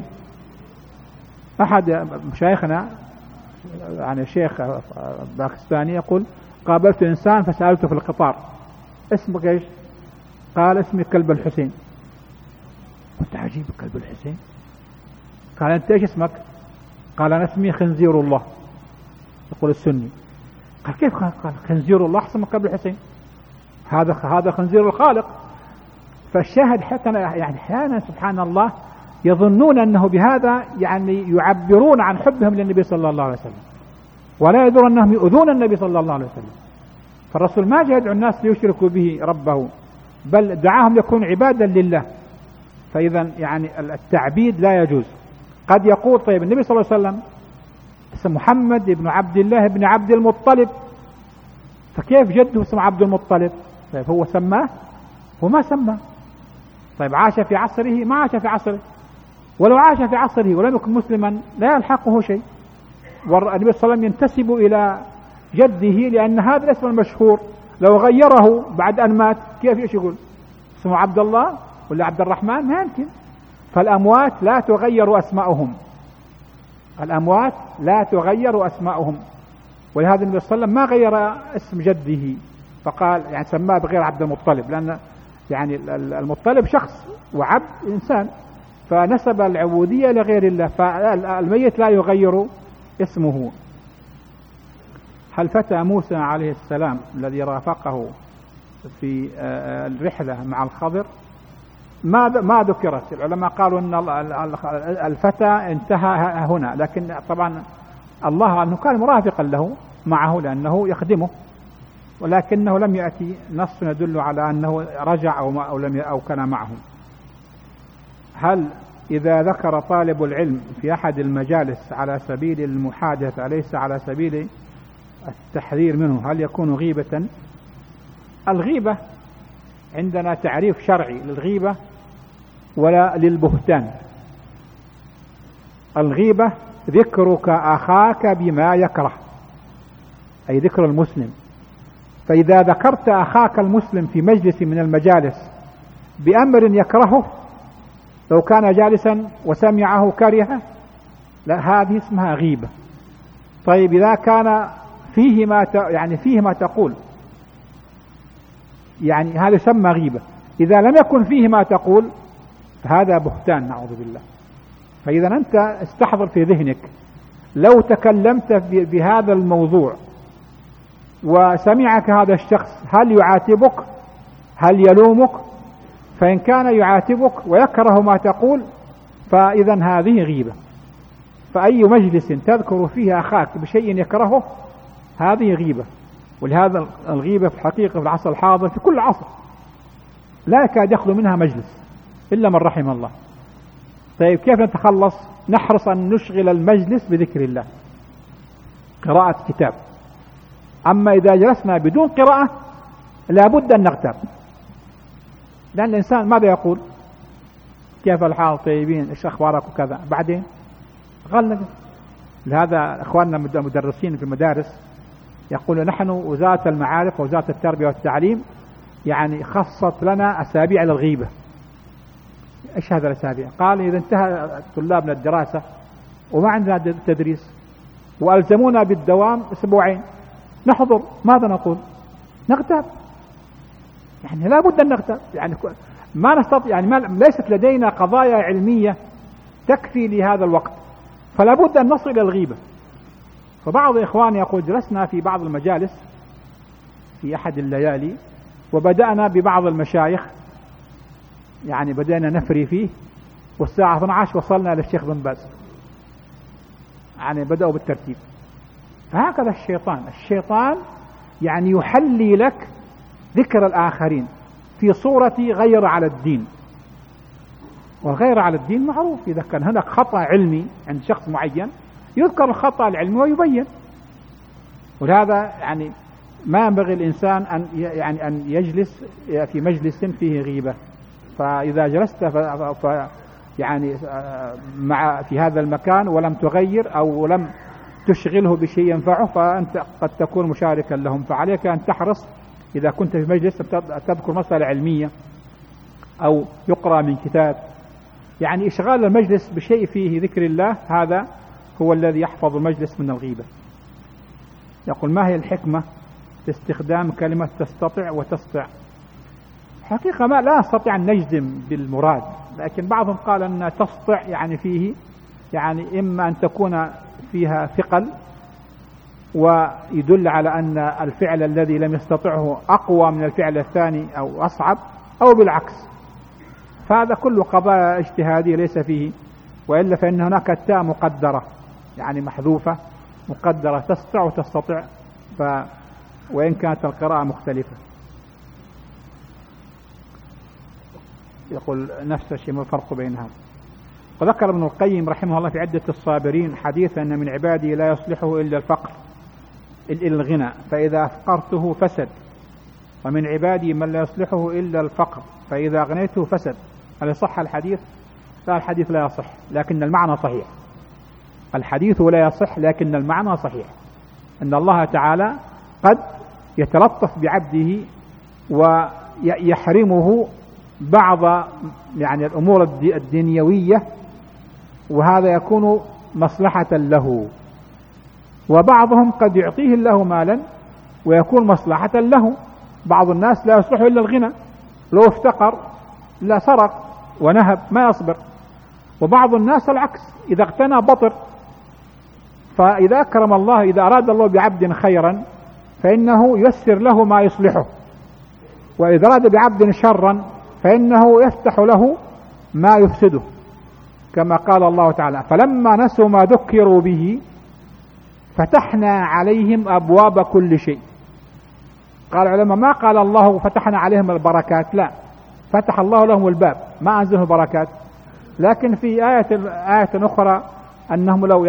أحد مشايخنا يعني شيخ باكستاني يقول قابلت إنسان فسألته في القطار اسمك إيش؟ قال اسمي كلب الحسين. قلت عجيب كلب الحسين. قال أنت إيش اسمك؟ قال أنا اسمي خنزير الله، يقول السني. قال كيف؟ قال خنزير الله أحسن من كلب الحسين، هذا خنزير الخالق. فالشاهد حتى يعني أحيانا سبحان الله يظنون أنه بهذا يعني يعبرون عن حبهم للنبي صلى الله عليه وسلم، ولا يدرون أنهم يؤذون النبي صلى الله عليه وسلم. فالرسول ما جاء يدعو الناس ليشركوا به ربه، بل دعاهم يكون عبادا لله. فإذا يعني التعبيد لا يجوز. قد يقول طيب النبي صلى الله عليه وسلم اسم محمد ابن عبد الله ابن عبد المطلب، فكيف جده اسمه عبد المطلب؟ طيب هو سماه؟ هو ما سماه. طيب عاش في عصره؟ ما عاش في عصره. ولو عاش في عصره ولم يكن مسلما لا يلحقه شيء. والنبي صلى الله عليه وسلم ينتسب إلى جده لأن هذا الاسم المشهور لو غيره بعد أن مات كيف ايش يقول؟ اسمه عبد الله ولا عبد الرحمن؟ ما يمكن. فالأموات لا تغير أسماؤهم، الأموات لا تغير أسماؤهم. ولهذا النبي صلى الله عليه وسلم ما غير اسم جده، فقال يعني سماه بغير عبد المطلب، لأن يعني المطلب شخص وعبد إنسان، فنسب العبودية لغير الله، فالميت لا يغير اسمه. هل فتى موسى عليه السلام الذي رافقه في الرحلة مع الخضر ما ذكرت. العلماء قالوا أن الفتى انتهى هنا، لكن طبعا الله أنه كان مرافقا له معه لأنه يخدمه، ولكنه لم يأتي نص يدل على أنه رجع أو كان معه. هل إذا ذكر طالب العلم في أحد المجالس على سبيل المحادثة ليس على سبيل التحذير منه هل يكون غيبة؟ الغيبة عندنا تعريف شرعي للغيبة ولا للبهتان. الغيبة ذكرك أخاك بما يكره، أي ذكر المسلم. فإذا ذكرت أخاك المسلم في مجلس من المجالس بأمر يكرهه، لو كان جالسا وسمعه كرهه، لا، هذه اسمها غيبة. طيب إذا كان فيه ما تقول، يعني هذا يسمى غيبة. إذا لم يكن فيه ما تقول فهذا بهتان نعوذ بالله. فإذا أنت استحضر في ذهنك لو تكلمت بهذا الموضوع وسمعك هذا الشخص هل يعاتبك؟ هل يلومك؟ فإن كان يعاتبك ويكره ما تقول فإذا هذه غيبة. فأي مجلس تذكر فيه أخاك بشيء يكرهه هذه غيبة. ولهذا الغيبة في الحقيقة في العصر الحاضر في كل عصر لا يكاد يخلو منها مجلس إلا من رحم الله. طيب كيف نتخلص؟ نحرص أن نشغل المجلس بذكر الله، قراءة كتاب أما إذا جلسنا بدون قراءة لابد أن نغتاب، لأن الإنسان ماذا يقول؟ كيف الحال؟ طيبين؟ إيش أخبارك؟ وكذا. بعدين غلنا. لهذا إخواننا المدرسين في المدارس يقولون نحن وزارة المعارف ووزارة التربية والتعليم يعني خصت لنا أسابيع للغيبة. إيش هذا الأسابيع؟ قال إذا انتهى الطلاب من الدراسة وما عندنا تدريس وألزمونا بالدوام أسبوعين، نحضر ماذا نقول؟ نغتاب. يعني لا بد أن نغتاب، يعني ما نستطيع، يعني ليست لدينا قضايا علمية تكفي لهذا الوقت، فلا بد أن نصل إلى الغيبة. فبعض إخواني يقول جلسنا في بعض المجالس في أحد الليالي وبدأنا ببعض المشايخ، يعني بدأنا نفري فيه، والساعة 12 وصلنا للشيخ بن باز، يعني بدأوا بالترتيب. هكذا الشيطان يعني يحلي لك ذكر الآخرين في صورة غير على الدين، والغير على الدين معروف. إذا كان هناك خطأ علمي عند شخص معين يذكر الخطأ العلمي ويبين. ولهذا يعني ما ينبغي الإنسان أن يجلس في مجلس فيه غيبة. فإذا جلست يعني في هذا المكان ولم تغير أو لم تشغله بشيء ينفعه فأنت قد تكون مشاركا لهم. فعليك أن تحرص إذا كنت في مجلس تذكر مسألة علمية أو يقرأ من كتاب، يعني إشغال المجلس بشيء فيه ذكر الله، هذا هو الذي يحفظ المجلس من الغيبة. يقول ما هي الحكمة في استخدام كلمة تستطيع وتسطع؟ حقيقة ما لا نستطيع أن نجزم بالمراد، لكن بعضهم قال أن تسطع يعني فيه يعني إما أن تكون فيها ثقل ويدل على أن الفعل الذي لم يستطعه أقوى من الفعل الثاني أو أصعب، أو بالعكس. فهذا كله قضايا اجتهادية ليس فيه، وإلا فإن هناك التاء مقدرة يعني محذوفة مقدرة تسطع وتستطيع، وإن كانت القراءة مختلفة. يقول نفس الشيء، ما الفرق بينها؟ وذكر ابن القيم رحمه الله في عدة الصابرين حديثا أن من عبادي لا يصلحه إلا الفقر إلا الغنى فإذا أفقرته فسد، ومن عبادي من لا يصلحه إلا الفقر فإذا أغنيته فسد. هل يصح الحديث؟ لا، الحديث لا يصح، لكن المعنى صحيح. الحديث لا يصح لكن المعنى صحيح، أن الله تعالى قد يتلطف بعبده ويحرمه بعض يعني الأمور الدنيوية، وهذا يكون مصلحة له. وبعضهم قد يعطيه الله مالا ويكون مصلحة له. بعض الناس لا يصلح إلا الغنى، لو افتقر لا سرق ونهب ما يصبر. وبعض الناس العكس، إذا اغتنى بطر. فإذا أكرم الله، إذا أراد الله بعبد خيرا فإنه يسر له ما يصلحه، وإذا أراد بعبد شرا فإنه يفتح له ما يفسده، كما قال الله تعالى فلما نسوا ما ذكروا به فتحنا عليهم أبواب كل شيء. قال العلماء ما قال الله فتحنا عليهم البركات، لا، فتح الله لهم الباب، ما أنزله البركات. لكن في آية أخرى أنهم لو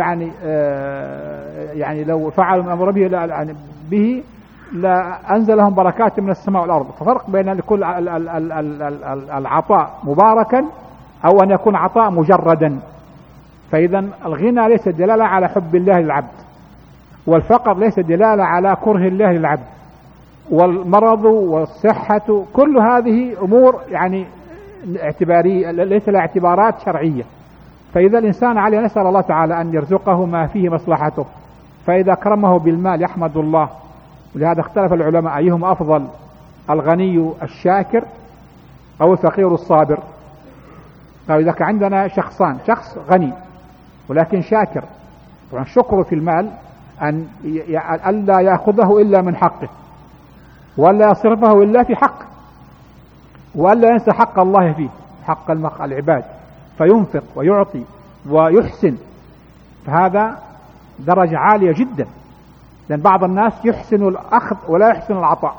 يعني لو فعلوا من أمر به لا أنزل لهم بركات من السماء والأرض. ففرق بين كل العطاء مباركا أو أن يكون عطاء مجردا. فإذا الغنى ليس دلالة على حب الله للعبد، والفقر ليس دلالة على كره الله للعبد، والمرض والصحة كل هذه أمور يعني اعتبارية ليس لها اعتبارات شرعية. فإذا الإنسان عليه نسأل الله تعالى أن يرزقه ما فيه مصلحته. فإذا أكرمه بالمال يحمد الله. ولهذا اختلف العلماء أيهم أفضل، الغني الشاكر أو الفقير الصابر. قالوا إذا كان عندنا شخصان، شخص غني ولكن شاكر، طبعا الشكر في المال أن ألا يأخذه إلا من حقه، ولا يصرفه إلا في حقه، وألا ينسى حق الله فيه، حق العباد، فينفق ويعطي ويحسن. فهذا درجة عالية جدا، لأن بعض الناس يحسن الأخذ ولا يحسن العطاء.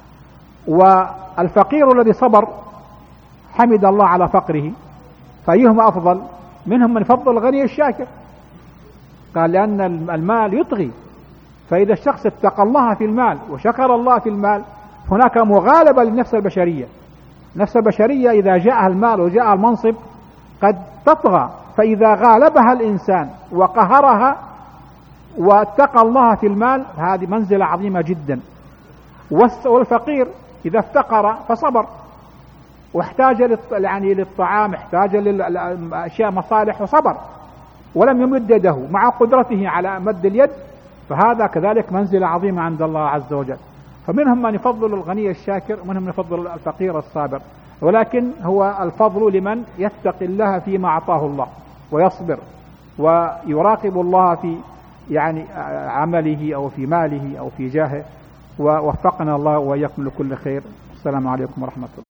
والفقير الذي صبر حمد الله على فقره، فأيهم أفضل؟ منهم من فضل الغني الشاكر. قال لأن المال يطغي، فإذا الشخص اتقى الله في المال وشكر الله في المال، هناك مغالبة للنفس البشرية. النفس البشرية إذا جاءها المال وجاءها المنصب قد تطغى، فإذا غالبها الإنسان وقهرها واتقى الله في المال، هذه منزلة عظيمة جدا. والفقير إذا افتقر فصبر واحتاج يعني للطعام، احتاج للأشياء مصالح وصبر ولم يمد يده مع قدرته على مد اليد، فهذا كذلك منزلة عظيمة عند الله عز وجل. فمنهم من يفضل الغني الشاكر ومنهم من يفضل الفقير الصابر، ولكن هو الفضل لمن يتقي الله فيما أعطاه الله ويصبر ويراقب الله في يعني عمله أو في ماله أو في جاهه. ووفقنا الله وإياكم لكل خير. السلام عليكم ورحمة الله.